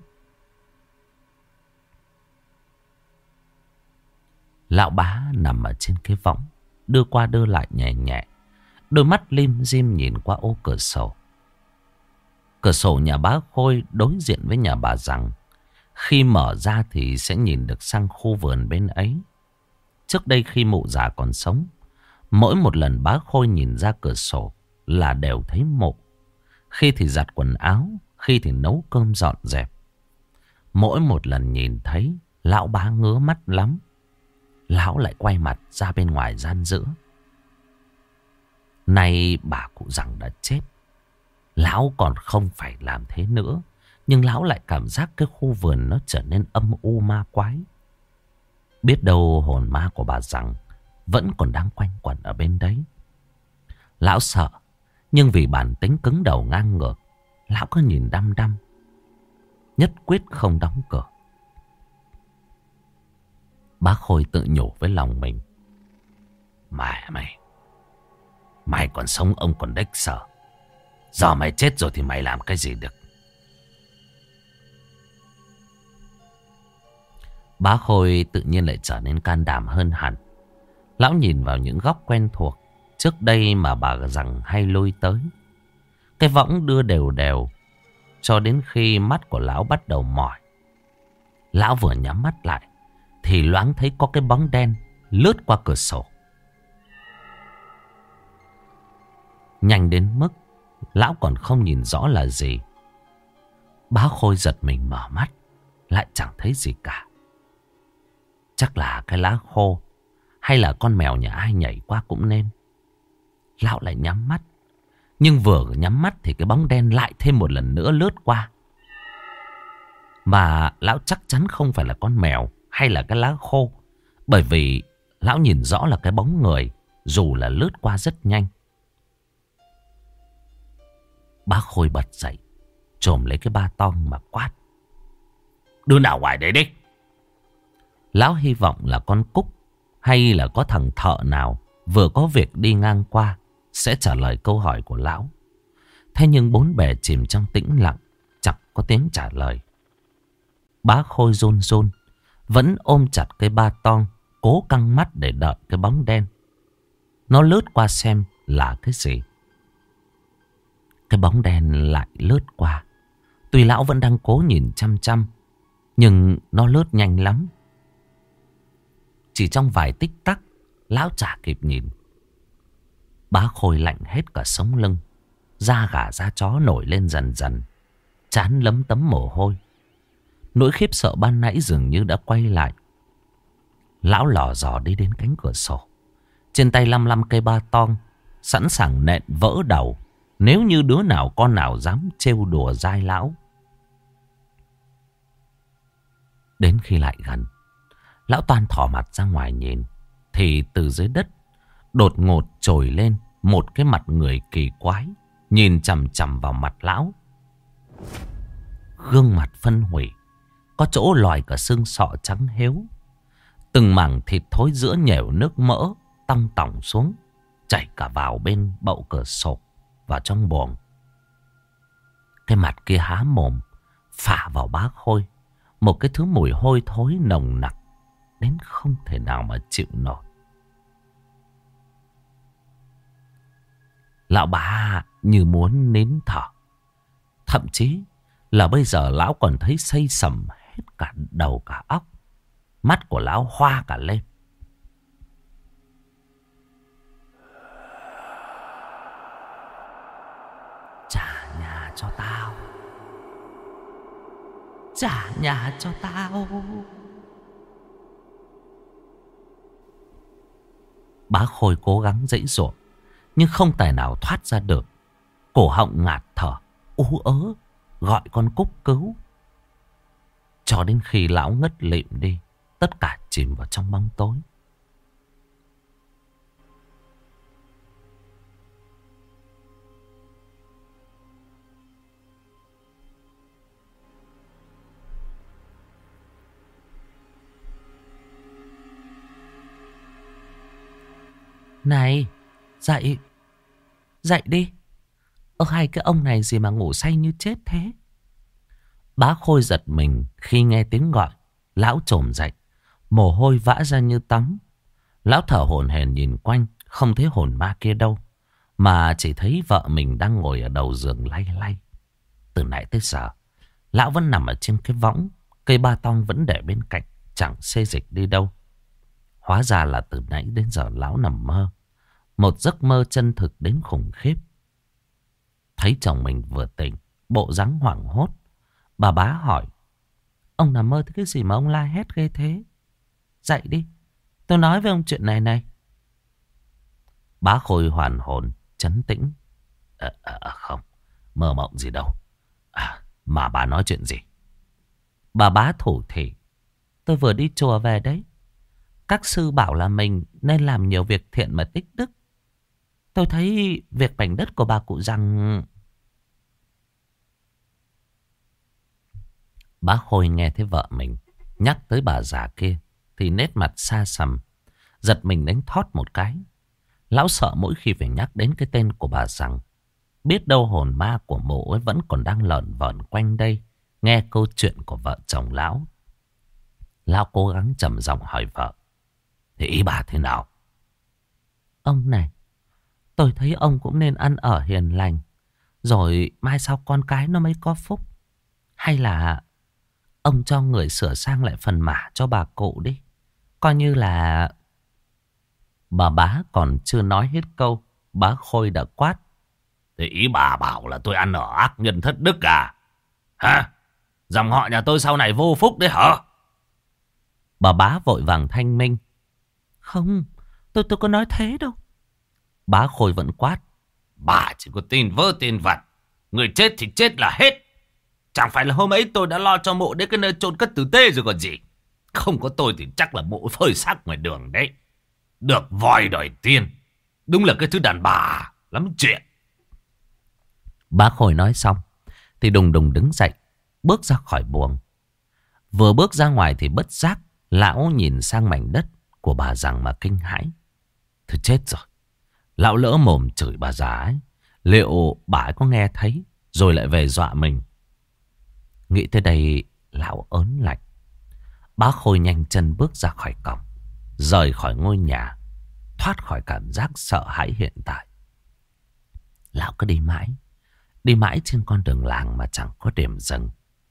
Lão bá nằm ở trên cái võng, đưa qua đưa lại nhẹ nhẹ, đôi mắt lim dim nhìn qua ô cửa sổ. Cửa sổ nhà bá Khôi đối diện với nhà bà rằng. Khi mở ra thì sẽ nhìn được sang khu vườn bên ấy. Trước đây khi mụ già còn sống, mỗi một lần bá Khôi nhìn ra cửa sổ là đều thấy mụ. Khi thì giặt quần áo, khi thì nấu cơm dọn dẹp. Mỗi một lần nhìn thấy, lão bá ngứa mắt lắm. Lão lại quay mặt ra bên ngoài gian giữa. Nay bà cụ rằng đã chết, lão còn không phải làm thế nữa. Nhưng lão lại cảm giác cái khu vườn nó trở nên âm u ma quái. Biết đâu hồn ma của bà rằng vẫn còn đang quanh quẩn ở bên đấy. Lão sợ, nhưng vì bản tính cứng đầu ngang ngược, lão cứ nhìn đăm đăm, nhất quyết không đóng cửa. Bác Khôi tự nhủ với lòng mình. Mày còn sống ông còn đếch sợ. Giờ mày chết rồi thì mày làm cái gì được? Bá Khôi tự nhiên lại trở nên can đảm hơn hẳn. Lão nhìn vào những góc quen thuộc trước đây mà bà rằng hay lui tới. Cái võng đưa đều đều cho đến khi mắt của lão bắt đầu mỏi. Lão vừa nhắm mắt lại thì loáng thấy có cái bóng đen lướt qua cửa sổ. Nhanh đến mức lão còn không nhìn rõ là gì. Bá Khôi giật mình mở mắt, lại chẳng thấy gì cả. Chắc là cái lá khô hay là con mèo nhà ai nhảy qua cũng nên. Lão lại nhắm mắt. Nhưng vừa nhắm mắt thì cái bóng đen lại thêm một lần nữa lướt qua. Mà lão chắc chắn không phải là con mèo hay là cái lá khô. Bởi vì lão nhìn rõ là cái bóng người, dù là lướt qua rất nhanh. Bác Khôi bật dậy, chồm lấy cái ba tong mà quát. Đứa nào ngoài đấy đi. Lão hy vọng là con Cúc hay là có thằng thợ nào vừa có việc đi ngang qua sẽ trả lời câu hỏi của lão. Thế nhưng bốn bề chìm trong tĩnh lặng, chẳng có tiếng trả lời. Bá Khôi run run, vẫn ôm chặt cái ba tong, cố căng mắt để đợi cái bóng đen. Nó lướt qua xem là cái gì. Cái bóng đen lại lướt qua. Tuy lão vẫn đang cố nhìn chăm chăm, nhưng nó lướt nhanh lắm. Chỉ trong vài tích tắc, lão chả kịp nhìn. Bá Khôi lạnh hết cả sống lưng, da gà da chó nổi lên dần dần, trán lấm tấm mồ hôi. Nỗi khiếp sợ ban nãy dường như đã quay lại. Lão lò dò đi đến cánh cửa sổ, trên tay lăm lăm cây ba tong, sẵn sàng nện vỡ đầu nếu như đứa nào con nào dám trêu đùa dai lão. Đến khi lại gần, lão toan thò mặt ra ngoài nhìn, thì từ dưới đất đột ngột trồi lên một cái mặt người kỳ quái, nhìn chằm chằm vào mặt lão. Gương mặt phân hủy, có chỗ lòi cả xương sọ trắng héo. Từng mảng thịt thối giữa nhểu nước mỡ tong tỏng xuống, chảy cả vào bên bậu cửa sổ, vào trong buồng. Cái mặt kia há mồm phả vào bá Khôi một cái thứ mùi hôi thối nồng nặc đến không thể nào mà chịu nổi. Lão bá như muốn nín thở. Thậm chí là bây giờ lão còn thấy xây sầm hết cả đầu cả óc. Mắt của lão hoa cả lên. Trả nhà cho tao. Trả nhà cho tao. Bá Khôi cố gắng giãy giụa nhưng không tài nào thoát ra được. Cổ họng ngạt thở, ú ớ gọi con Cúc cứu. Cho đến khi lão ngất lịm đi, tất cả chìm vào trong bóng tối. Này, dậy, dậy đi. Hai cái ông này gì mà ngủ say như chết thế? Bá Khôi giật mình khi nghe tiếng gọi. Lão chồm dậy, mồ hôi vã ra như tắm. Lão thở hổn hển nhìn quanh, không thấy hồn ma kia đâu, mà chỉ thấy vợ mình đang ngồi ở đầu giường lay lay. Từ nãy tới giờ, lão vẫn nằm ở trên cái võng, cây ba tong vẫn để bên cạnh, chẳng xê dịch đi đâu. Hóa ra là từ nãy đến giờ lão nằm mơ, một giấc mơ chân thực đến khủng khiếp. Thấy chồng mình vừa tỉnh, bộ dáng hoảng hốt, bà bá hỏi: Ông nằm mơ thấy cái gì mà ông la hét ghê thế? Dậy đi, tôi nói với ông chuyện này này. Bá Khôi hoàn hồn, trấn tĩnh. Không, mơ mộng gì đâu. Mà bà nói chuyện gì? Bà bá thủ thỉ: Tôi vừa đi chùa về đấy. Các sư bảo là mình nên làm nhiều việc thiện mà tích đức. Tôi thấy việc mảnh đất của bà cụ rằng... Bá Khôi nghe thấy vợ mình nhắc tới bà già kia thì nét mặt xa sầm, giật mình đánh thót một cái. Lão sợ mỗi khi phải nhắc đến cái tên của bà rằng, biết đâu hồn ma của mụ ấy vẫn còn đang lởn vởn quanh đây, nghe câu chuyện của vợ chồng lão. Lão cố gắng trầm giọng hỏi vợ: Thì ý bà thế nào? Ông này, tôi thấy ông cũng nên ăn ở hiền lành, rồi mai sau con cái nó mới có phúc. Hay là ông cho người sửa sang lại phần mả cho bà cụ đi, coi như là... Bà bá còn chưa nói hết câu, bá Khôi đã quát: Thế ý bà bảo là tôi ăn ở ác nhân thất đức à? Hả? Dòng họ nhà tôi sau này vô phúc đấy hả? Bà bá vội vàng thanh minh: Không, tôi có nói thế đâu. Bá Khôi vẫn quát: Bà chỉ có tin vơ tin vặt. Người chết thì chết là hết. Chẳng phải là hôm ấy tôi đã lo cho mộ đến cái nơi chôn cất tử tế rồi còn gì. Không có tôi thì chắc là mộ phơi xác ngoài đường đấy. Được voi đòi tiên. Đúng là cái thứ đàn bà lắm chuyện. Bá Khôi nói xong thì đùng đùng đứng dậy, bước ra khỏi buồng. Vừa bước ra ngoài thì bất giác lão nhìn sang mảnh đất của bà rằng mà kinh hãi. Thôi chết rồi. Lão lỡ mồm chửi bà già ấy, liệu bà ấy có nghe thấy rồi lại về dọa mình? Nghĩ tới đây lão ớn lạnh. Bá Khôi nhanh chân bước ra khỏi cổng, rời khỏi ngôi nhà, thoát khỏi cảm giác sợ hãi hiện tại. Lão cứ đi mãi trên con đường làng mà chẳng có điểm dừng.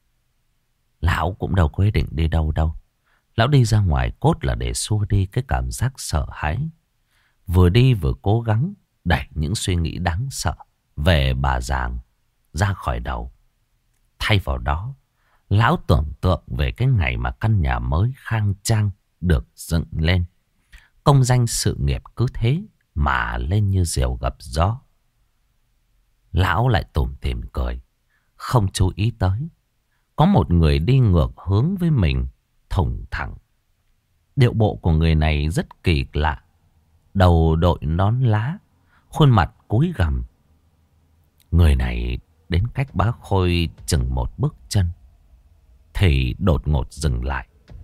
Lão cũng đâu có ý định đi đâu đâu. Lão đi ra ngoài cốt là để xua đi cái cảm giác sợ hãi. Vừa đi vừa cố gắng đẩy những suy nghĩ đáng sợ về bà Giàng ra khỏi đầu. Thay vào đó, lão tưởng tượng về cái ngày mà căn nhà mới khang trang được dựng lên. Công danh sự nghiệp cứ thế mà lên như diều gặp gió. Lão lại tủm tỉm cười, không chú ý tới có một người đi ngược hướng với mình, thùng thẳng. Điệu bộ của người này rất kỳ lạ. đầu đội nón lá, khuôn mặt cúi gằm. Người này đến cách bá Khôi chừng một bước chân thì đột ngột dừng lại.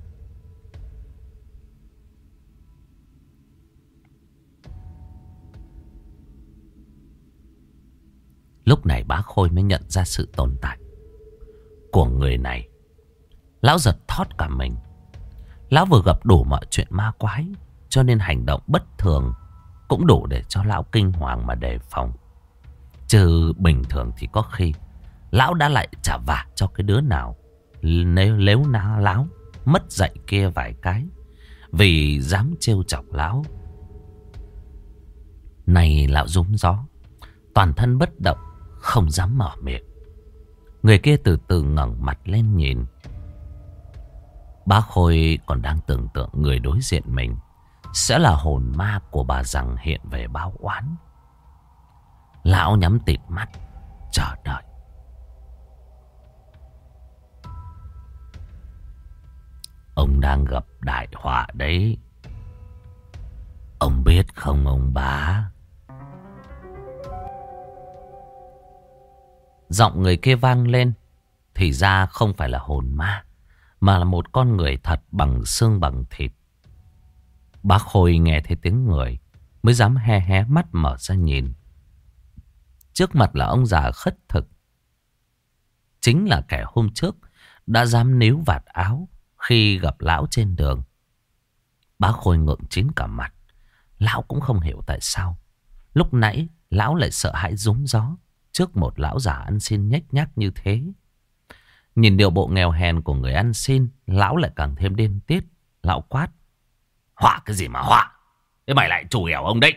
Lúc này bá Khôi mới nhận ra sự tồn tại của người này. Lão giật thót cả mình. Lão vừa gặp đủ mọi chuyện ma quái, cho nên hành động bất thường cũng đủ để cho lão kinh hoàng mà đề phòng. Chứ bình thường thì có khi lão đã lại trả vả cho cái đứa nào nếu na láo mất dạy kia vài cái vì dám trêu chọc lão. Này lão rúm gió, toàn thân bất động, không dám mở miệng. Người kia từ từ ngẩng mặt lên nhìn. Bá Khôi còn đang tưởng tượng người đối diện mình sẽ là hồn ma của bà rằng hiện về báo oán. Lão nhắm tịt mắt chờ đợi. Ông đang gặp đại họa đấy. Ông biết không ông bá? Giọng người kia vang lên. Thì ra không phải là hồn ma, mà là một con người thật bằng xương bằng thịt. Bá Khôi nghe thấy tiếng người mới dám hé hé mắt mở ra nhìn. Trước mặt là ông già khất thực, chính là kẻ hôm trước đã dám níu vạt áo khi gặp lão trên đường. Bá Khôi ngượng chín cả mặt. Lão cũng không hiểu tại sao lúc nãy lão lại sợ hãi rúm gió trước một lão già ăn xin nhếch nhác như thế. Nhìn điệu bộ nghèo hèn của người ăn xin, lão lại càng thêm điên tiết. Lão quát: họa cái gì mà họa? Thế mày lại chủ ẻo ông đấy.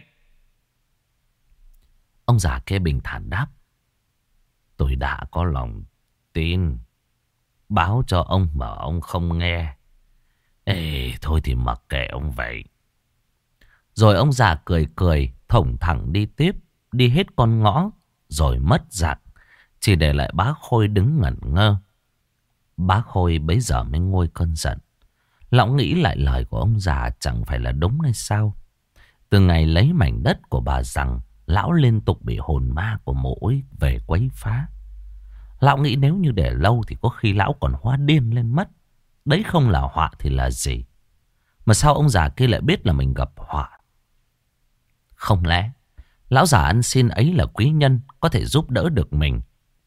Ông già kia bình thản đáp: tôi đã có lòng tin báo cho ông mà ông không nghe. Ê, thôi thì mặc kệ ông vậy. Rồi ông già cười cười, thủng thẳng đi tiếp, đi hết con ngõ, rồi mất dạng, chỉ để lại bá Khôi đứng ngẩn ngơ. Bá Khôi bấy giờ mới nguôi cơn giận. Lão nghĩ lại lời của ông già chẳng phải là đúng hay sao? Từ ngày lấy mảnh đất của bà rằng, lão liên tục bị hồn ma của mụ ấy về quấy phá. Lão nghĩ nếu như để lâu thì có khi lão còn hóa điên lên mất. Đấy không là họa thì là gì? Mà sao ông già kia lại biết là mình gặp họa? Không lẽ lão già ăn xin ấy là quý nhân có thể giúp đỡ được mình?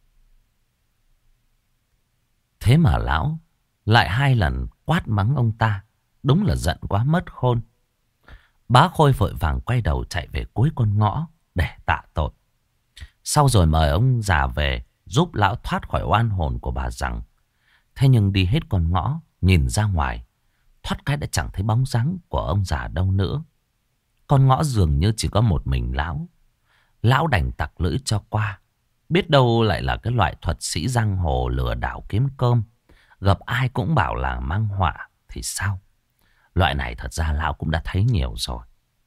Thế mà lão lại 2 lần quát mắng ông ta. Đúng là giận quá mất khôn. Bá Khôi vội vàng quay đầu chạy về cuối con ngõ để tạ tội. Sau rồi mời ông già về giúp lão thoát khỏi oan hồn của bà rằng. Thế nhưng đi hết con ngõ, nhìn ra ngoài, thoát cái đã chẳng thấy bóng dáng của ông già đâu nữa. Con ngõ dường như chỉ có một mình lão. Lão đành tặc lưỡi cho qua. Biết đâu lại là cái loại thuật sĩ giang hồ lừa đảo kiếm cơm, gặp ai cũng bảo là mang họa thì sao? Loại này thật ra lão cũng đã thấy nhiều rồi.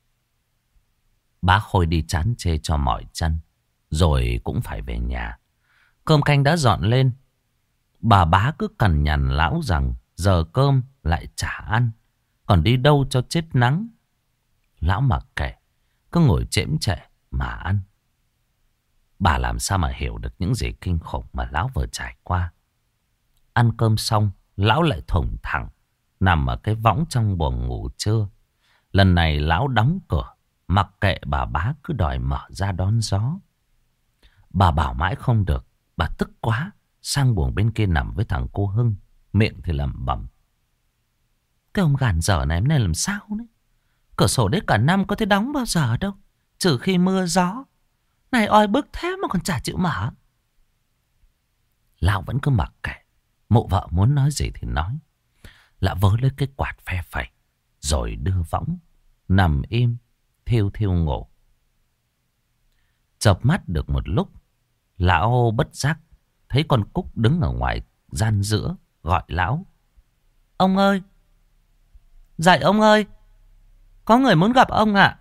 Bá Khôi đi chán chê cho mỏi chân, rồi cũng phải về nhà. Cơm canh đã dọn lên. Bà bá cứ cằn nhằn lão rằng giờ cơm lại chả ăn, còn đi đâu cho chết nắng. Lão mặc kệ, cứ ngồi chễm chệ mà ăn. Bà làm sao mà hiểu được những gì kinh khủng mà lão vừa trải qua. Ăn cơm xong, lão lại thủng thẳng nằm ở cái võng trong buồng ngủ trưa. Lần này lão đóng cửa, mặc kệ bà bá cứ đòi mở ra đón gió. Bà bảo mãi không được, bà tức quá, sang buồng bên kia nằm với thằng cô Hưng, miệng thì lẩm bẩm: cái ông gàn dở này hôm nay làm sao đấy? Cửa sổ đấy cả năm có thể đóng bao giờ đâu, trừ khi mưa gió. Này oi bức thế mà còn chả chịu mở. Lão vẫn cứ mặc kệ. Mụ vợ muốn nói gì thì nói. Lão vớ lấy cái quạt phe phẩy, rồi đưa võng, nằm im, thiêu thiêu ngủ. Chợp mắt được một lúc, lão bất giác thấy con Cúc đứng ở ngoài gian giữa, gọi lão: ông ơi! Dậy ông ơi! Có người muốn gặp ông ạ.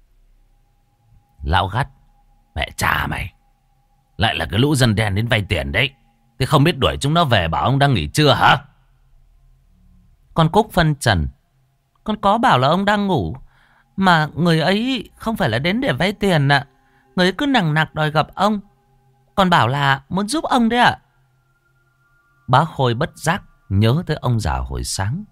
Lão gắt: mẹ cha mày! Lại là cái lũ dân đen đến vay tiền đấy. Thế không biết đuổi chúng nó về bảo ông đang nghỉ trưa hả? Con Cúc phân trần: con có bảo là ông đang ngủ, Mà người ấy không phải là đến để vay tiền ạ. Người ấy cứ nằng nặc đòi gặp ông. Còn bảo là muốn giúp ông đấy ạ. Bá Khôi bất giác nhớ tới ông già hồi sáng.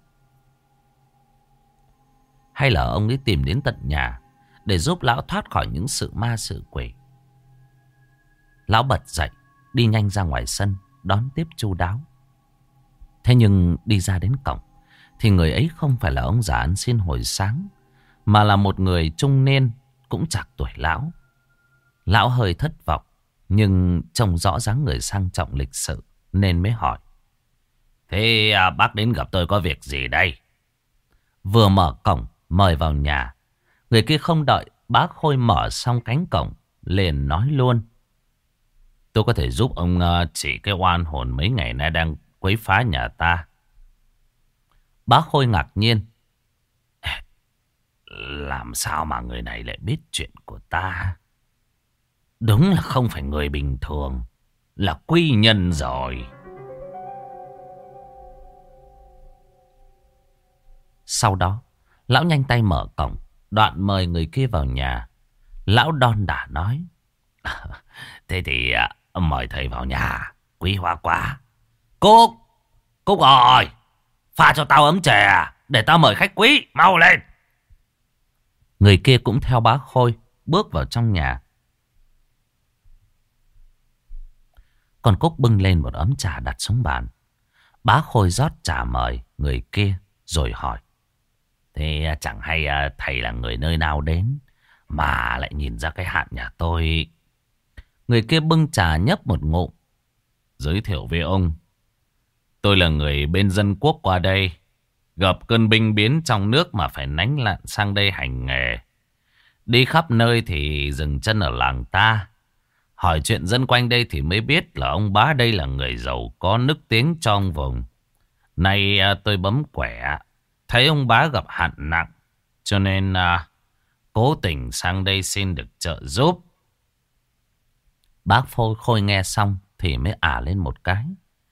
Hay là ông ấy tìm đến tận nhà để giúp lão thoát khỏi những sự ma sự quỷ. Lão bật dậy, đi nhanh ra ngoài sân, đón tiếp chu đáo. Thế nhưng đi ra đến cổng, thì người ấy không phải là ông già ăn xin hồi sáng, mà là một người trung niên, cũng chạc tuổi lão. Lão hơi thất vọng, nhưng trông rõ dáng người sang trọng lịch sự, nên mới hỏi. Thế bác đến gặp tôi có việc gì đây? Vừa mở cổng, mời vào nhà. Người kia không đợi bá Khôi mở xong cánh cổng, liền nói luôn. Tôi có thể giúp ông chỉ cái oan hồn mấy ngày nay đang quấy phá nhà ta. Bá Khôi ngạc nhiên. Làm sao mà người này lại biết chuyện của ta? Đúng là không phải người bình thường, là quy nhân rồi. Sau đó, lão nhanh tay mở cổng, đoạn mời người kia vào nhà. Lão đon đả nói. Thế thì mời thầy vào nhà, quý hóa quá. Cúc, Cúc ơi, pha cho tao ấm chè, để tao mời khách quý, mau lên. Người kia cũng theo bá Khôi, bước vào trong nhà. Còn Cúc bưng lên một ấm trà đặt xuống bàn. Bá Khôi rót trà mời người kia, rồi hỏi. Thế chẳng hay thầy là người nơi nào đến mà lại nhìn ra cái hạn nhà tôi? Người kia bưng trà nhấp một ngụm. Giới thiệu với ông, tôi là người bên dân quốc qua đây, gặp cơn binh biến trong nước mà phải nánh lặn sang đây hành nghề. Đi khắp nơi thì dừng chân ở làng ta. Hỏi chuyện dân quanh đây thì mới biết là ông bá đây là người giàu có nức tiếng trong vùng. Nay tôi bấm quẻ, thấy ông bá gặp hạn nặng, cho nên cố tình sang đây xin được trợ giúp. Bác Khôi nghe xong thì mới lên một cái.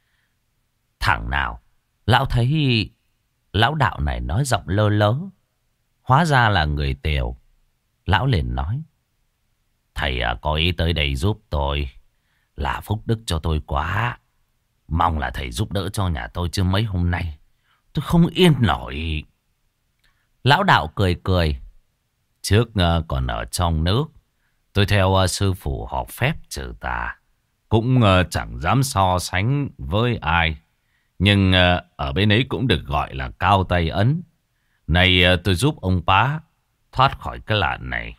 Thằng nào, lão thấy lão đạo này nói giọng lơ lớ, hóa ra là người Tiều. Lão liền nói. Thầy có ý tới đây giúp tôi, là phúc đức cho tôi quá. Mong là thầy giúp đỡ cho nhà tôi, chứ mấy hôm nay tôi không yên nổi. Lão đạo cười cười. Trước còn ở trong nước, tôi theo sư phụ học phép trừ tà, cũng chẳng dám so sánh với ai. Nhưng ở bên ấy cũng được gọi là cao tay ấn. Này tôi giúp ông bá thoát khỏi cái lạn này.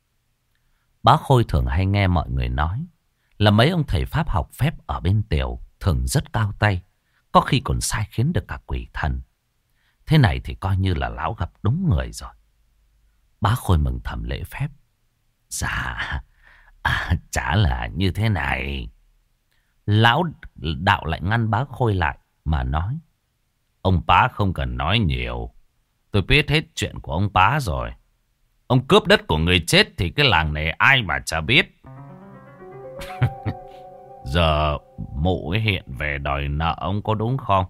Bá Khôi thường hay nghe mọi người nói là mấy ông thầy pháp học phép ở bên Tiều thường rất cao tay, có khi còn sai khiến được cả quỷ thần. Thế này thì coi như là lão gặp đúng người rồi. Bá Khôi mừng thầm lễ phép. Dạ, chả là như thế này. Lão đạo lại ngăn bá Khôi lại mà nói. Ông bá không cần nói nhiều, tôi biết hết chuyện của ông bá rồi. Ông cướp đất của người chết thì cái làng này ai mà chả biết. Giờ mụ ấy hiện về đòi nợ ông có đúng không?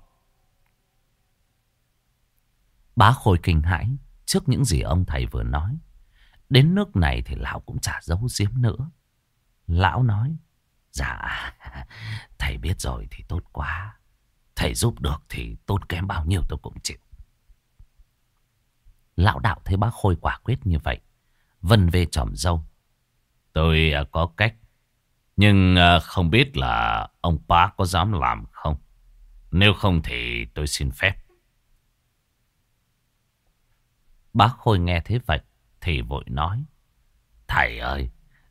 Bá Khôi kinh hãi trước những gì ông thầy vừa nói. Đến nước này thì lão cũng chả giấu giếm nữa. Lão nói. Dạ, thầy biết rồi thì tốt quá. Thầy giúp được thì tốn kém bao nhiêu tôi cũng chịu. Lão đạo thấy bá Khôi quả quyết như vậy, vân về tròm râu. Tôi có cách, nhưng không biết là ông bá có dám làm không. Nếu không thì tôi xin phép. Bá Khôi nghe thế vậy thì vội nói. Thầy ơi,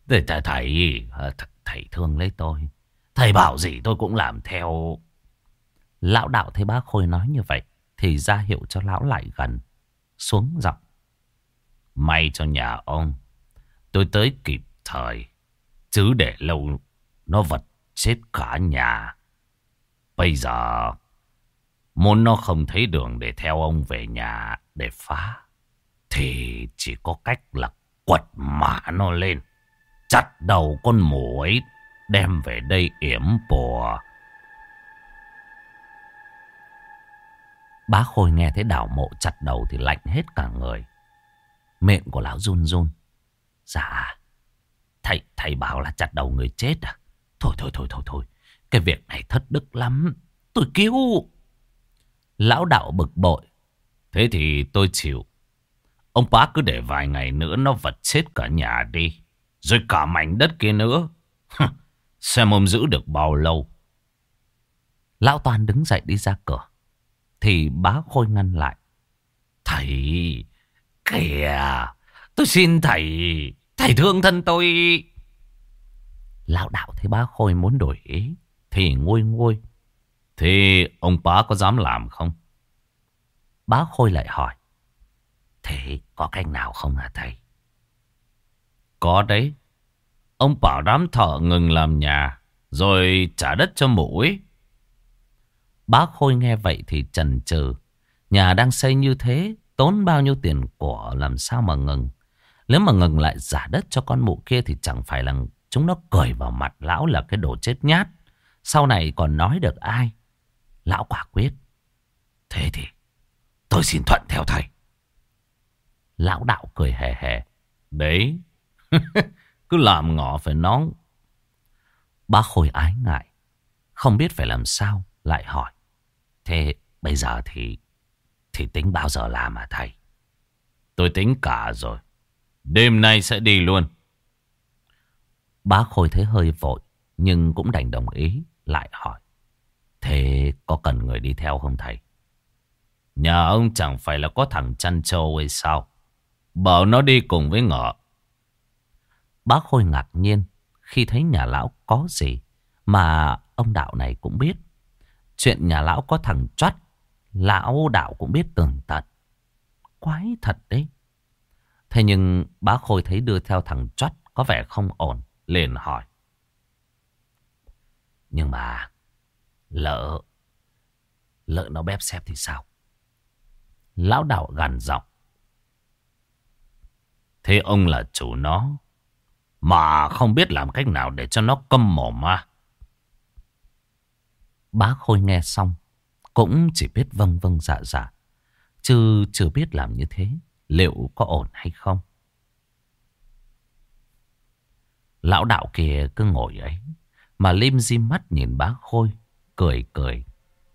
thầy thương lấy tôi. Thầy bảo gì tôi cũng làm theo. Lão đạo thấy bá Khôi nói như vậy thì ra hiệu cho lão lại gần, xuống giọng. May cho nhà ông tôi tới kịp thời, chứ để lâu nó vật chết cả nhà. Bây giờ muốn nó không thấy đường để theo ông về nhà để phá, thì chỉ có cách là quật mã nó lên, chặt đầu con mổ ấy, đem về đây yểm bùa. Bá Khôi nghe thấy đào mộ chặt đầu thì lạnh hết cả người. Miệng của lão run run. Dạ, thầy bảo là chặt đầu người chết à? Thôi. Cái việc này thất đức lắm. Tôi kêu. Lão đạo bực bội. Thế thì tôi chịu. Ông bá cứ để vài ngày nữa nó vật chết cả nhà đi. Rồi cả mảnh đất kia nữa. Xem ông giữ được bao lâu. Lão Toàn đứng dậy đi ra cửa. Thì bá Khôi ngăn lại. Thầy, kìa, tôi xin thầy thương thân tôi. Lão đạo thấy bá Khôi muốn đổi ý thì nguôi. Thì ông bá có dám làm không? Bá Khôi lại hỏi. Thế có cách nào không hả thầy? Có đấy. Ông bảo đám thợ ngừng làm nhà rồi trả đất cho mũi. Bá Khôi nghe vậy thì chần chừ. Nhà đang xây như thế, tốn bao nhiêu tiền của, làm sao mà ngừng? Nếu mà ngừng lại trả đất cho con mụ kia thì chẳng phải là chúng nó cười vào mặt lão là cái đồ chết nhát. Sau này còn nói được ai? Lão quả quyết. Thế thì tôi xin thuận theo thầy. Lão đạo cười hề hề. Đấy, cứ làm ngỏ phải nón. Bá Khôi ái ngại, không biết phải làm sao, lại hỏi. Thế bây giờ thì tính bao giờ làm hả thầy? Tôi tính cả rồi. Đêm nay sẽ đi luôn. Bá Khôi thấy hơi vội, nhưng cũng đành đồng ý, lại hỏi. Thế có cần người đi theo không thầy? Nhà ông chẳng phải là có thằng chăn trâu hay sao? Bảo nó đi cùng với ngọ. Bá Khôi ngạc nhiên khi thấy nhà lão có gì mà ông đạo này cũng biết. Chuyện nhà lão có thằng Choắt, lão đạo cũng biết tường tận. Quái thật đấy. Thế nhưng bá Khôi thấy đưa theo thằng Choắt có vẻ không ổn, liền hỏi. Nhưng mà lỡ nó bép xép thì sao? Lão đạo gằn giọng. Thế ông là chủ nó mà không biết làm cách nào để cho nó câm mồm à? Bá Khôi nghe xong cũng chỉ biết vâng vâng dạ dạ, chứ chưa biết làm như thế liệu có ổn hay không. Lão đạo kia cứ ngồi ấy mà lim dim mắt nhìn bá Khôi, cười cười.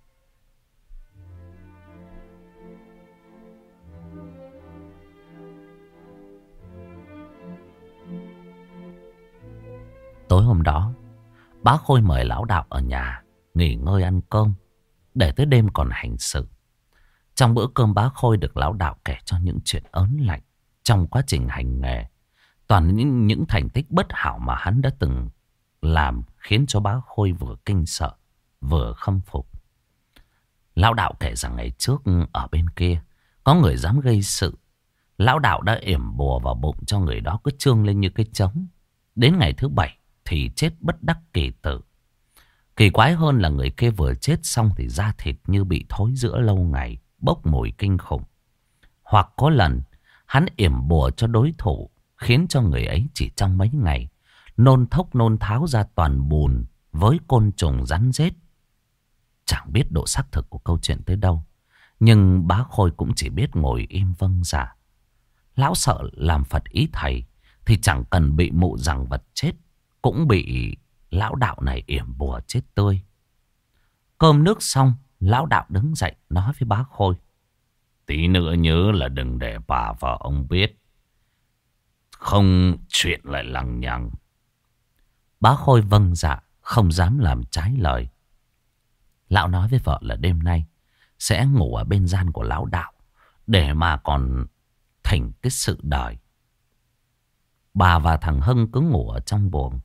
Tối hôm đó, bá Khôi mời lão đạo ở nhà nghỉ ngơi ăn cơm, để tới đêm còn hành sự. Trong bữa cơm bá Khôi được lão đạo kể cho những chuyện ớn lạnh trong quá trình hành nghề. Toàn những thành tích bất hảo mà hắn đã từng làm khiến cho bá Khôi vừa kinh sợ vừa khâm phục. Lão đạo kể rằng ngày trước ở bên kia có người dám gây sự. Lão đạo đã yểm bùa vào bụng cho người đó cứ trương lên như cái trống. Đến ngày thứ 7 thì chết bất đắc kỳ tử. Kỳ quái hơn là người kia vừa chết xong thì da thịt như bị thối rữa lâu ngày, bốc mùi kinh khủng. Hoặc có lần hắn yểm bùa cho đối thủ, khiến cho người ấy chỉ trong mấy ngày nôn thốc nôn tháo ra toàn bùn với côn trùng rắn rết. Chẳng biết độ xác thực của câu chuyện tới đâu, nhưng bá Khôi cũng chỉ biết ngồi im vâng dạ. Lão sợ làm Phật ý thầy thì chẳng cần bị mụ giằng vật chết, cũng bị lão đạo này yểm bùa chết tươi. Cơm nước xong, lão đạo đứng dậy nói với bá Khôi. Tí nữa nhớ là đừng để bà và ông biết. Không chuyện lại lằng nhằng. Bá Khôi vâng dạ, không dám làm trái lời. Lão nói với vợ là đêm nay sẽ ngủ ở bên gian của lão đạo, để mà còn thỉnh cái sự đời. Bà và thằng Hưng cứ ngủ ở trong buồng.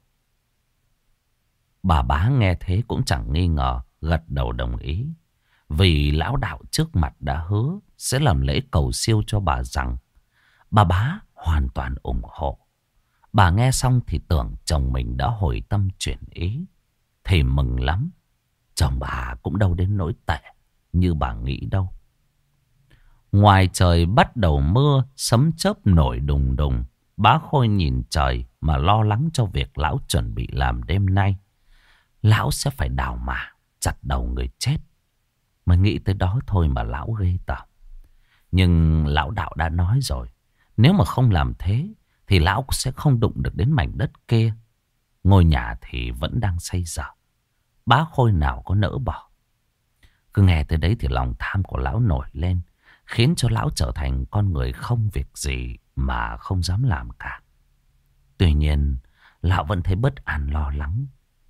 Bà bá nghe thế cũng chẳng nghi ngờ, gật đầu đồng ý. Vì lão đạo trước mặt đã hứa sẽ làm lễ cầu siêu cho bà rằng. Bà bá hoàn toàn ủng hộ. Bà nghe xong thì tưởng chồng mình đã hồi tâm chuyển ý, thì mừng lắm. Chồng bà cũng đâu đến nỗi tệ như bà nghĩ đâu. Ngoài trời bắt đầu mưa, sấm chớp nổi đùng đùng. Bá Khôi nhìn trời mà lo lắng cho việc lão chuẩn bị làm đêm nay. Lão sẽ phải đào mả chặt đầu người chết. Mà nghĩ tới đó thôi mà lão ghê tởm. Nhưng lão đạo đã nói rồi, Nếu mà không làm thế thì lão sẽ không đụng được đến mảnh đất kia. Ngôi nhà thì vẫn đang xây dở. Bá Khôi nào có nỡ bỏ. Cứ nghe tới đấy thì lòng tham của lão nổi lên, khiến cho lão trở thành con người không việc gì mà không dám làm cả. Tuy nhiên, lão vẫn thấy bất an lo lắng.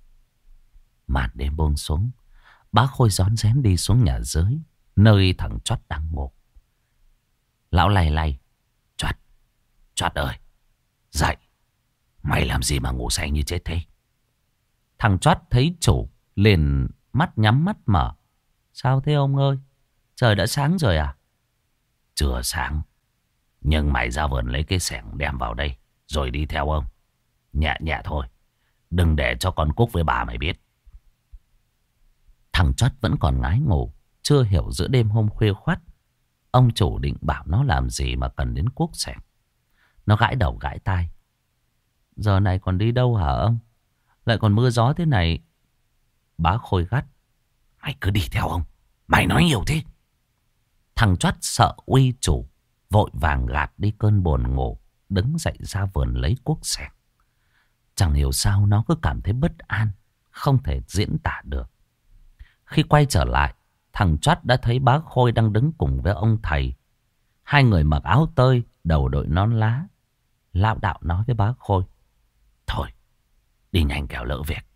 Màn đêm buông xuống, Bá Khôi rón rén đi xuống nhà dưới, nơi thằng Chót đang ngủ. Lão lay lay. Chót ơi, dậy. Mày làm gì mà ngủ say như chết thế? Thằng Chót thấy chủ liền mắt nhắm mắt mở. Sao thế ông ơi? Trời đã sáng rồi à? Chưa sáng. Nhưng mày ra vườn lấy cái xẻng đem vào đây, rồi đi theo ông. Nhẹ nhẹ thôi. Đừng để cho con Cúc với bà mày biết. Thằng Chót vẫn còn ngái ngủ, chưa hiểu giữa đêm hôm khuya khoắt ông chủ định bảo nó làm gì mà cần đến cuốc xẻng. Nó gãi đầu gãi tai. Giờ này còn đi đâu hả ông? Lại còn mưa gió thế này. Bá Khôi gắt. Mày cứ đi theo ông. Mày nói nhiều thế. Thằng Chót sợ uy chủ, vội vàng gạt đi cơn buồn ngủ, đứng dậy ra vườn lấy cuốc xẻng. Chẳng hiểu sao nó cứ cảm thấy bất an, không thể diễn tả được. Khi quay trở lại, thằng Chót đã thấy Bá Khôi đang đứng cùng với ông thầy. Hai người mặc áo tơi, đầu đội nón lá. Lão đạo nói với Bá Khôi. Thôi, đi nhanh kẻo lỡ việc.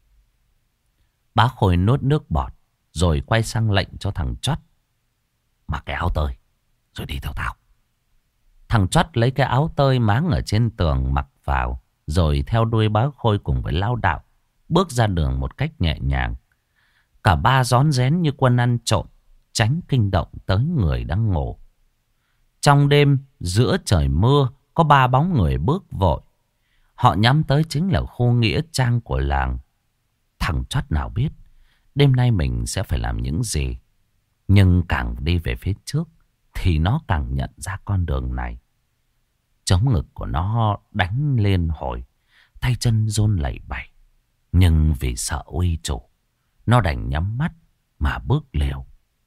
Bá Khôi nuốt nước bọt, rồi quay sang lệnh cho thằng Chót. Mặc cái áo tơi, rồi đi theo tao. Thằng Chót lấy cái áo tơi máng ở trên tường mặc vào, rồi theo đuôi Bá Khôi cùng với lão đạo, bước ra đường một cách nhẹ nhàng. Cả ba rón rén như quân ăn trộm, tránh kinh động tới người đang ngủ. Trong đêm, giữa trời mưa, có ba bóng người bước vội. Họ nhắm tới chính là khu nghĩa trang của làng. Thằng Chót nào biết đêm nay mình sẽ phải làm những gì. Nhưng càng đi về phía trước thì nó càng nhận ra con đường này. Trống ngực của nó đánh lên hồi, tay chân run lẩy bẩy. Nhưng vì sợ uy chủ, nó đành nhắm mắt mà bước liều.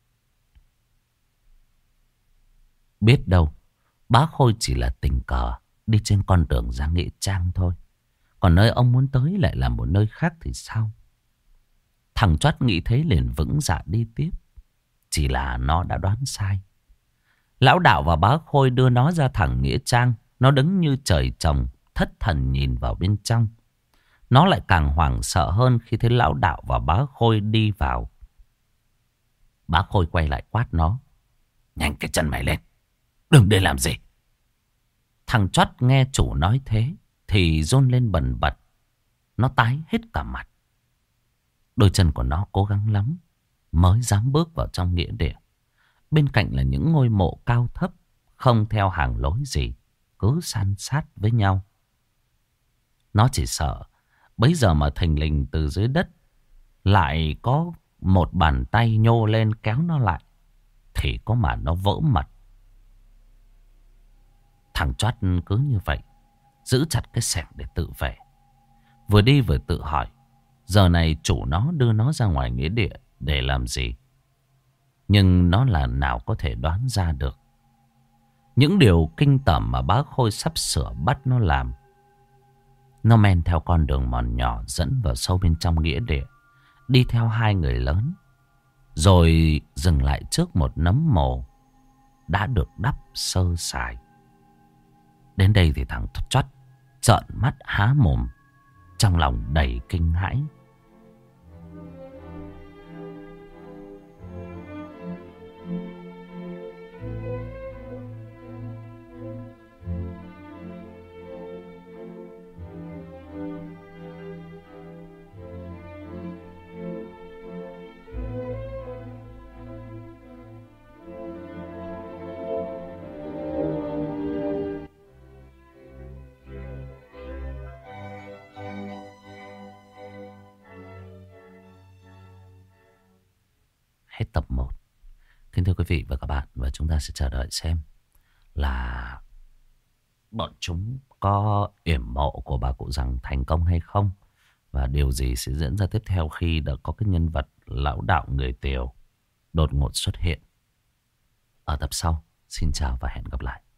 Biết đâu Bá Khôi chỉ là tình cờ đi trên con đường ra nghĩa trang thôi. Còn nơi ông muốn tới lại là một nơi khác thì sao? Thằng Chót nghĩ thế liền vững dạ đi tiếp. Chỉ là nó đã đoán sai. Lão đạo và Bá Khôi đưa nó ra thẳng nghĩa trang. Nó đứng như trời trồng, thất thần nhìn vào bên trong. Nó lại càng hoảng sợ hơn khi thấy lão đạo và Bá Khôi đi vào. Bá Khôi quay lại quát nó. Nhanh cái chân mày lên, đừng để làm gì. Thằng Chót nghe chủ nói thế thì run lên bần bật. Nó tái hết cả mặt. Đôi chân của nó cố gắng lắm mới dám bước vào trong nghĩa địa. Bên cạnh là những ngôi mộ cao thấp, không theo hàng lối gì, cứ san sát với nhau. Nó chỉ sợ bấy giờ mà thình lình từ dưới đất lại có một bàn tay nhô lên kéo nó lại, thì có mà nó vỡ mật. Thằng Chót cứ như vậy, giữ chặt cái xẻng để tự vệ. Vừa đi vừa tự hỏi, giờ này chủ nó đưa nó ra ngoài nghĩa địa để làm gì? Nhưng nó là nào có thể đoán ra được những điều kinh tởm mà Bá Khôi sắp sửa bắt nó làm. Nó men theo con đường mòn nhỏ dẫn vào sâu bên trong nghĩa địa, đi theo hai người lớn, rồi dừng lại trước một nấm mồ đã được đắp sơ sài. Đến đây thì thằng Chót trợn mắt há mồm, trong lòng đầy kinh hãi. Hết tập 1. Kính thưa quý vị và các bạn, và chúng ta sẽ chờ đợi xem là bọn chúng có yểm mộ của bà cụ Rằng thành công hay không, và điều gì sẽ diễn ra tiếp theo khi đã có cái nhân vật lão đạo người Tiều đột ngột xuất hiện. Ở tập sau, xin chào và hẹn gặp lại.